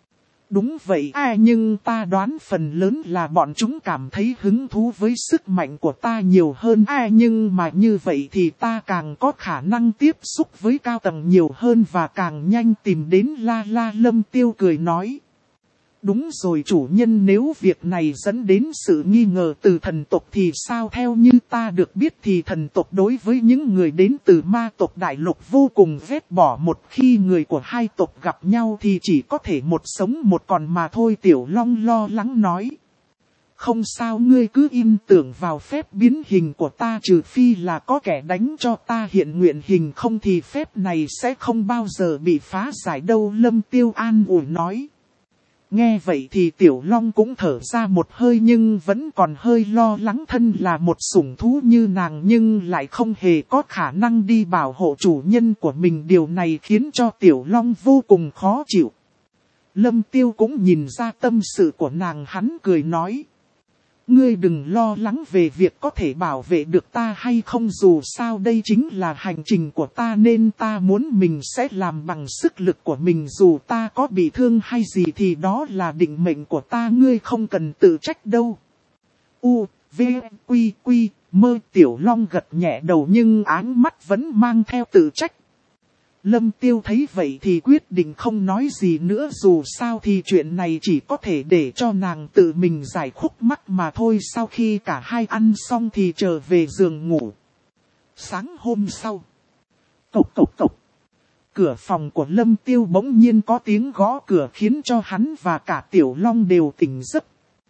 Đúng vậy à, nhưng ta đoán phần lớn là bọn chúng cảm thấy hứng thú với sức mạnh của ta nhiều hơn à, nhưng mà như vậy thì ta càng có khả năng tiếp xúc với cao tầng nhiều hơn và càng nhanh tìm đến La La. Lâm Tiêu cười nói. Đúng rồi chủ nhân, nếu việc này dẫn đến sự nghi ngờ từ thần tộc thì sao? Theo như ta được biết thì thần tộc đối với những người đến từ ma tộc đại lục vô cùng ghét bỏ, một khi người của hai tộc gặp nhau thì chỉ có thể một sống một còn mà thôi. Tiểu Long lo lắng nói. Không sao, ngươi cứ yên tưởng vào phép biến hình của ta, trừ phi là có kẻ đánh cho ta hiện nguyện hình, không thì phép này sẽ không bao giờ bị phá giải đâu. Lâm Tiêu an ủi nói. Nghe vậy thì Tiểu Long cũng thở ra một hơi, nhưng vẫn còn hơi lo lắng, thân là một sủng thú như nàng nhưng lại không hề có khả năng đi bảo hộ chủ nhân của mình. Điều này khiến cho Tiểu Long vô cùng khó chịu. Lâm Tiêu cũng nhìn ra tâm sự của nàng, hắn cười nói. Ngươi đừng lo lắng về việc có thể bảo vệ được ta hay không, dù sao đây chính là hành trình của ta nên ta muốn mình sẽ làm bằng sức lực của mình, dù ta có bị thương hay gì thì đó là định mệnh của ta, ngươi không cần tự trách đâu. U, V, Quy, Quy, Mơ. Tiểu Long gật nhẹ đầu nhưng áng mắt vẫn mang theo tự trách. Lâm Tiêu thấy vậy thì quyết định không nói gì nữa, dù sao thì chuyện này chỉ có thể để cho nàng tự mình giải khúc mắc mà thôi. Sau khi cả hai ăn xong thì trở về giường ngủ. Sáng hôm sau, cộc cộc cộc, cửa phòng của Lâm Tiêu bỗng nhiên có tiếng gõ cửa khiến cho hắn và cả Tiểu Long đều tỉnh giấc.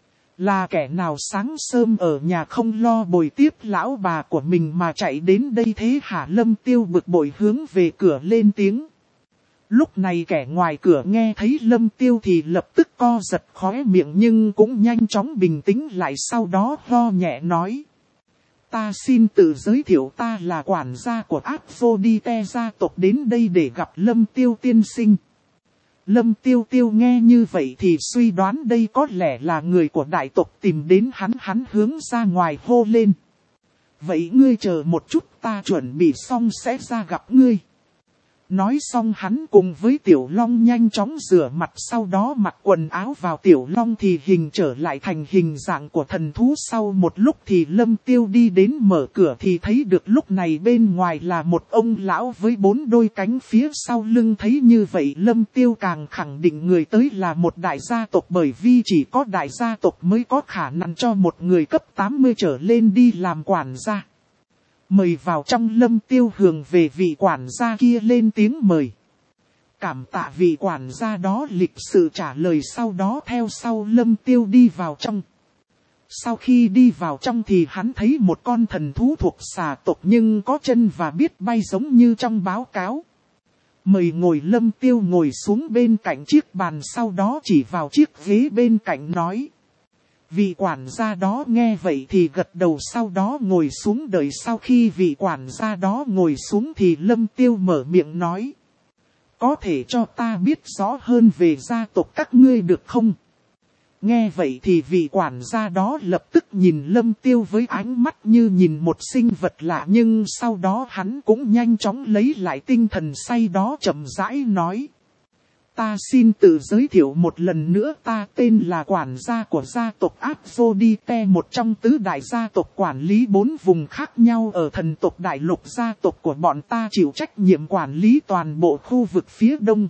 Là kẻ nào sáng sớm ở nhà không lo bồi tiếp lão bà của mình mà chạy đến đây thế hả? Lâm Tiêu bực bội hướng về cửa lên tiếng. Lúc này kẻ ngoài cửa nghe thấy Lâm Tiêu thì lập tức co giật khóe miệng nhưng cũng nhanh chóng bình tĩnh lại, sau đó ho nhẹ nói. Ta xin tự giới thiệu, ta là quản gia của Aphrodite gia tộc, đến đây để gặp Lâm Tiêu tiên sinh. Lâm Tiêu Tiêu nghe như vậy thì suy đoán đây có lẽ là người của đại tộc tìm đến hắn, hắn hướng ra ngoài hô lên. Vậy ngươi chờ một chút, ta chuẩn bị xong sẽ ra gặp ngươi. Nói xong hắn cùng với Tiểu Long nhanh chóng rửa mặt, sau đó mặc quần áo vào. Tiểu Long thì hình trở lại thành hình dạng của thần thú. Sau một lúc thì Lâm Tiêu đi đến mở cửa thì thấy được lúc này bên ngoài là một ông lão với bốn đôi cánh phía sau lưng. Thấy như vậy Lâm Tiêu càng khẳng định người tới là một đại gia tộc, bởi vì chỉ có đại gia tộc mới có khả năng cho một người cấp tám mươi trở lên đi làm quản gia. Mời vào trong. Lâm Tiêu hướng về vị quản gia kia lên tiếng mời. Cảm tạ vị quản gia đó lịch sự trả lời, sau đó theo sau Lâm Tiêu đi vào trong. Sau khi đi vào trong thì hắn thấy một con thần thú thuộc xà tộc nhưng có chân và biết bay giống như trong báo cáo. Mời ngồi. Lâm Tiêu ngồi xuống bên cạnh chiếc bàn, sau đó chỉ vào chiếc ghế bên cạnh nói. Vị quản gia đó nghe vậy thì gật đầu, sau đó ngồi xuống đợi. Sau khi vị quản gia đó ngồi xuống thì Lâm Tiêu mở miệng nói. Có thể cho ta biết rõ hơn về gia tộc các ngươi được không? Nghe vậy thì vị quản gia đó lập tức nhìn Lâm Tiêu với ánh mắt như nhìn một sinh vật lạ, nhưng sau đó hắn cũng nhanh chóng lấy lại tinh thần, say đó chậm rãi nói. Ta xin tự giới thiệu một lần nữa, ta tên là quản gia của gia tộc Aphrodite, một trong tứ đại gia tộc quản lý bốn vùng khác nhau ở thần tộc đại lục. Gia tộc của bọn ta chịu trách nhiệm quản lý toàn bộ khu vực phía đông.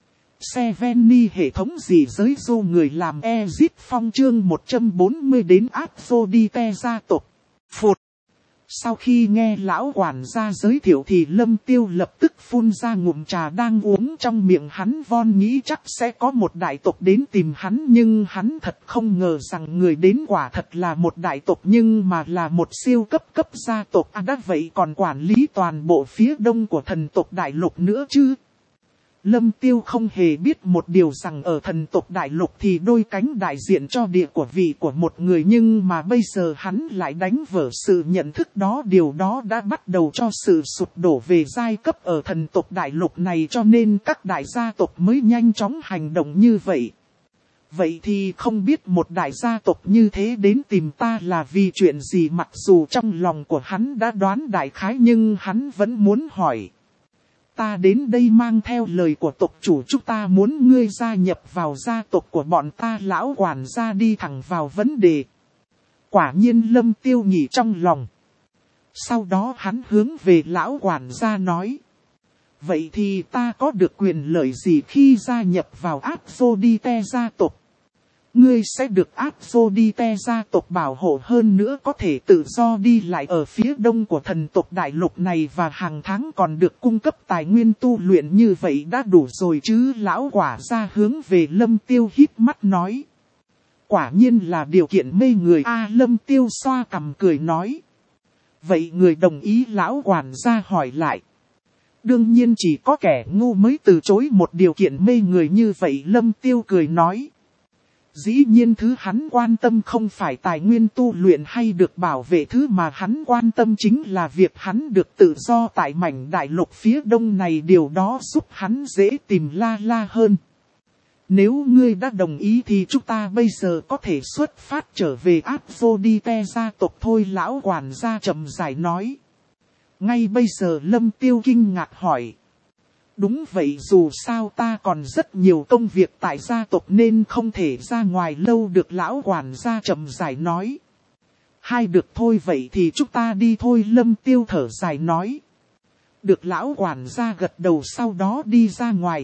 Seveni hệ thống dị giới do người làm Ezit Phong chương một trăm bốn mươi đến Aphrodite gia tộc. Phụt! Sau khi nghe lão quản gia giới thiệu thì Lâm Tiêu lập tức phun ra ngụm trà đang uống trong miệng, hắn von nghĩ chắc sẽ có một đại tộc đến tìm hắn, nhưng hắn thật không ngờ rằng người đến quả thật là một đại tộc, nhưng mà là một siêu cấp cấp gia tộc. À đã vậy còn quản lý toàn bộ phía đông của thần tộc đại lục nữa chứ. Lâm Tiêu không hề biết một điều rằng ở thần tộc đại lục thì đôi cánh đại diện cho địa của vị của một người, nhưng mà bây giờ hắn lại đánh vỡ sự nhận thức đó. Điều đó đã bắt đầu cho sự sụp đổ về giai cấp ở thần tộc đại lục này, cho nên các đại gia tộc mới nhanh chóng hành động như vậy. Vậy thì không biết một đại gia tộc như thế đến tìm ta là vì chuyện gì? Mặc dù trong lòng của hắn đã đoán đại khái nhưng hắn vẫn muốn hỏi. ta đến đây mang theo lời của tộc chủ, chúng ta muốn ngươi gia nhập vào gia tộc của bọn ta. Lão quản gia đi thẳng vào vấn đề. Quả nhiên Lâm Tiêu nghĩ trong lòng. Sau đó hắn hướng về lão quản gia nói. Vậy thì ta có được quyền lợi gì khi gia nhập vào Aphrodite gia tộc? Ngươi sẽ được Aphrodite gia tộc bảo hộ, hơn nữa có thể tự do đi lại ở phía đông của thần tộc đại lục này và hàng tháng còn được cung cấp tài nguyên tu luyện, như vậy đã đủ rồi chứ. Lão quả gia hướng về Lâm Tiêu híp mắt nói. Quả nhiên là điều kiện mê người a. À, Lâm Tiêu xoa cằm cười nói. Vậy người đồng ý? Lão quản gia hỏi lại. Đương nhiên chỉ có kẻ ngu mới từ chối một điều kiện mê người như vậy. Lâm Tiêu cười nói. Dĩ nhiên thứ hắn quan tâm không phải tài nguyên tu luyện hay được bảo vệ, thứ mà hắn quan tâm chính là việc hắn được tự do tại mảnh đại lục phía đông này, điều đó giúp hắn dễ tìm La La hơn. Nếu ngươi đã đồng ý thì chúng ta bây giờ có thể xuất phát trở về Aphrodite gia tộc thôi. Lão quản gia chậm rãi nói. Ngay bây giờ Lâm Tiêu kinh ngạc hỏi. Đúng vậy, dù sao ta còn rất nhiều công việc tại gia tộc nên không thể ra ngoài lâu được. Lão quản gia chậm rãi nói. Hai được thôi, vậy thì chúng ta đi thôi. Lâm Tiêu thở dài nói. Được. Lão quản gia gật đầu, sau đó đi ra ngoài.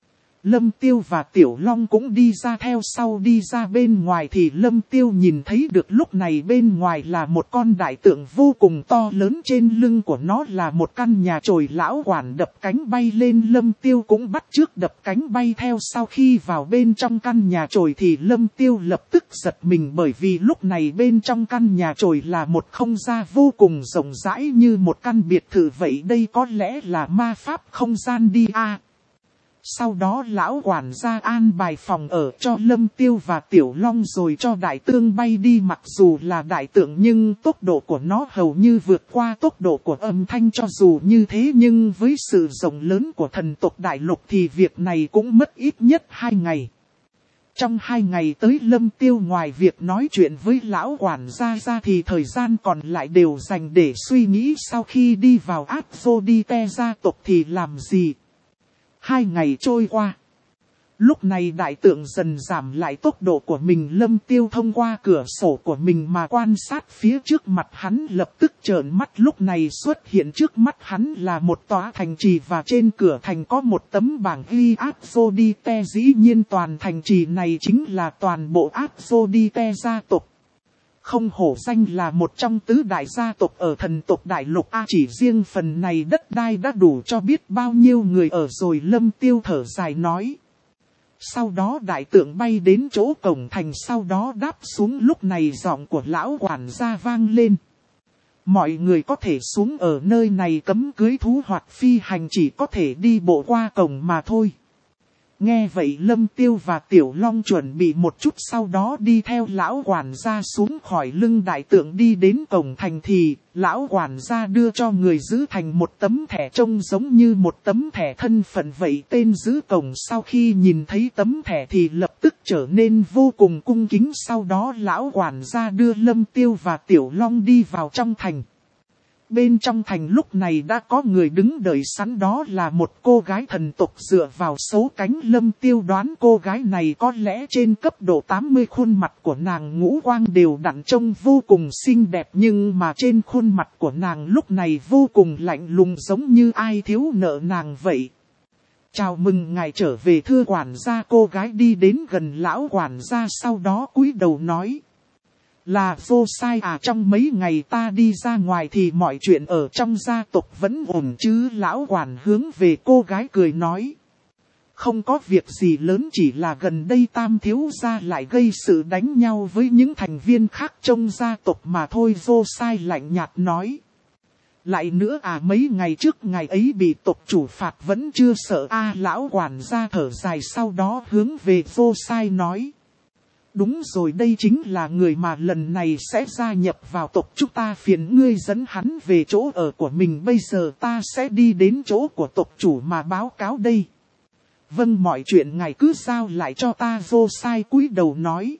Lâm Tiêu và Tiểu Long cũng đi ra theo sau. Đi ra bên ngoài thì Lâm Tiêu nhìn thấy được lúc này bên ngoài là một con đại tượng vô cùng to lớn, trên lưng của nó là một căn nhà chòi. Lão quản đập cánh bay lên, Lâm Tiêu cũng bắt chước đập cánh bay theo. Sau khi vào bên trong căn nhà chòi thì Lâm Tiêu lập tức giật mình, bởi vì lúc này bên trong căn nhà chòi là một không gian vô cùng rộng rãi như một căn biệt thự vậy. Đây có lẽ là ma pháp không gian đi a. À. Sau đó lão quản gia an bài phòng ở cho Lâm Tiêu và Tiểu Long rồi cho đại tượng bay đi. Mặc dù là đại tượng nhưng tốc độ của nó hầu như vượt qua tốc độ của âm thanh. Cho dù như thế nhưng với sự rộng lớn của thần tộc đại lục thì việc này cũng mất ít nhất hai ngày. Trong hai ngày tới Lâm Tiêu ngoài việc nói chuyện với lão quản gia ra thì thời gian còn lại đều dành để suy nghĩ sau khi đi vào Aphrodite gia tộc thì làm gì. Hai ngày trôi qua. Lúc này đại tượng dần giảm lại tốc độ của mình. Lâm Tiêu thông qua cửa sổ của mình mà quan sát phía trước mặt hắn, lập tức trợn mắt. Lúc này xuất hiện trước mắt hắn là một tòa thành trì và trên cửa thành có một tấm bảng ghi Aphrodite. Dĩ nhiên toàn thành trì này chính là toàn bộ Aphrodite gia tộc. Không hổ danh là một trong tứ đại gia tộc ở thần tộc đại lục A. Chỉ riêng phần này đất đai đã đủ cho biết bao nhiêu người ở rồi. Lâm Tiêu thở dài nói. Sau đó đại tượng bay đến chỗ cổng thành, sau đó đáp xuống. Lúc này giọng của lão quản gia vang lên. Mọi người có thể xuống ở nơi này, cấm cưới thú hoặc phi hành, chỉ có thể đi bộ qua cổng mà thôi. Nghe vậy Lâm Tiêu và Tiểu Long chuẩn bị một chút, sau đó đi theo lão quản gia xuống khỏi lưng đại tượng đi đến cổng thành thì lão quản gia đưa cho người giữ thành một tấm thẻ trông giống như một tấm thẻ thân phận vậy. Tên giữ cổng sau khi nhìn thấy tấm thẻ thì lập tức trở nên vô cùng cung kính. Sau đó lão quản gia đưa Lâm Tiêu và Tiểu Long đi vào trong thành. Bên trong thành lúc này đã có người đứng đợi sẵn, đó là một cô gái thần tộc. Dựa vào số cánh Lâm Tiêu đoán cô gái này có lẽ trên cấp độ tám mươi. Khuôn mặt của nàng ngũ quang đều đặn trông vô cùng xinh đẹp, nhưng mà trên khuôn mặt của nàng lúc này vô cùng lạnh lùng, giống như ai thiếu nợ nàng vậy. Chào mừng ngài trở về thưa quản gia. Cô gái đi đến gần lão quản gia, sau đó cúi đầu nói. Là Josai à, trong mấy ngày ta đi ra ngoài thì mọi chuyện ở trong gia tộc vẫn ổn chứ? Lão quản hướng về cô gái cười nói. Không có việc gì lớn, chỉ là gần đây Tam thiếu gia lại gây sự đánh nhau với những thành viên khác trong gia tộc mà thôi. Josai lạnh nhạt nói. Lại nữa à, mấy ngày trước ngày ấy bị tộc chủ phạt vẫn chưa sợ a. Lão quản gia thở dài, sau đó hướng về Josai nói. Đúng rồi, đây chính là người mà lần này sẽ gia nhập vào tộc chúng ta, phiền ngươi dẫn hắn về chỗ ở của mình. Bây giờ ta sẽ đi đến chỗ của tộc chủ mà báo cáo đây. Vâng, mọi chuyện ngài cứ giao lại cho ta. Josai cúi đầu nói.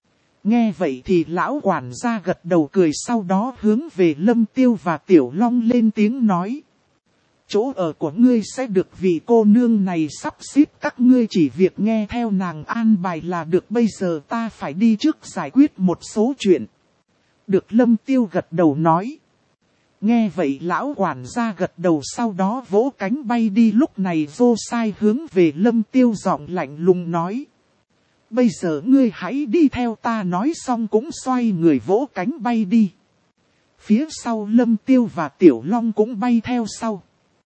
Nghe vậy thì lão quản gia gật đầu cười, sau đó hướng về Lâm Tiêu và Tiểu Long lên tiếng nói. chỗ ở của ngươi sẽ được vị cô nương này sắp xếp, các ngươi chỉ việc nghe theo nàng an bài là được. Bây giờ ta phải đi trước giải quyết một số chuyện. Được, Lâm Tiêu gật đầu nói. Nghe vậy lão quản gia gật đầu, sau đó vỗ cánh bay đi. Lúc này Vô Sai hướng về Lâm Tiêu giọng lạnh lùng nói. Bây giờ ngươi hãy đi theo ta. Nói xong cũng xoay người vỗ cánh bay đi. Phía sau Lâm Tiêu và Tiểu Long cũng bay theo sau.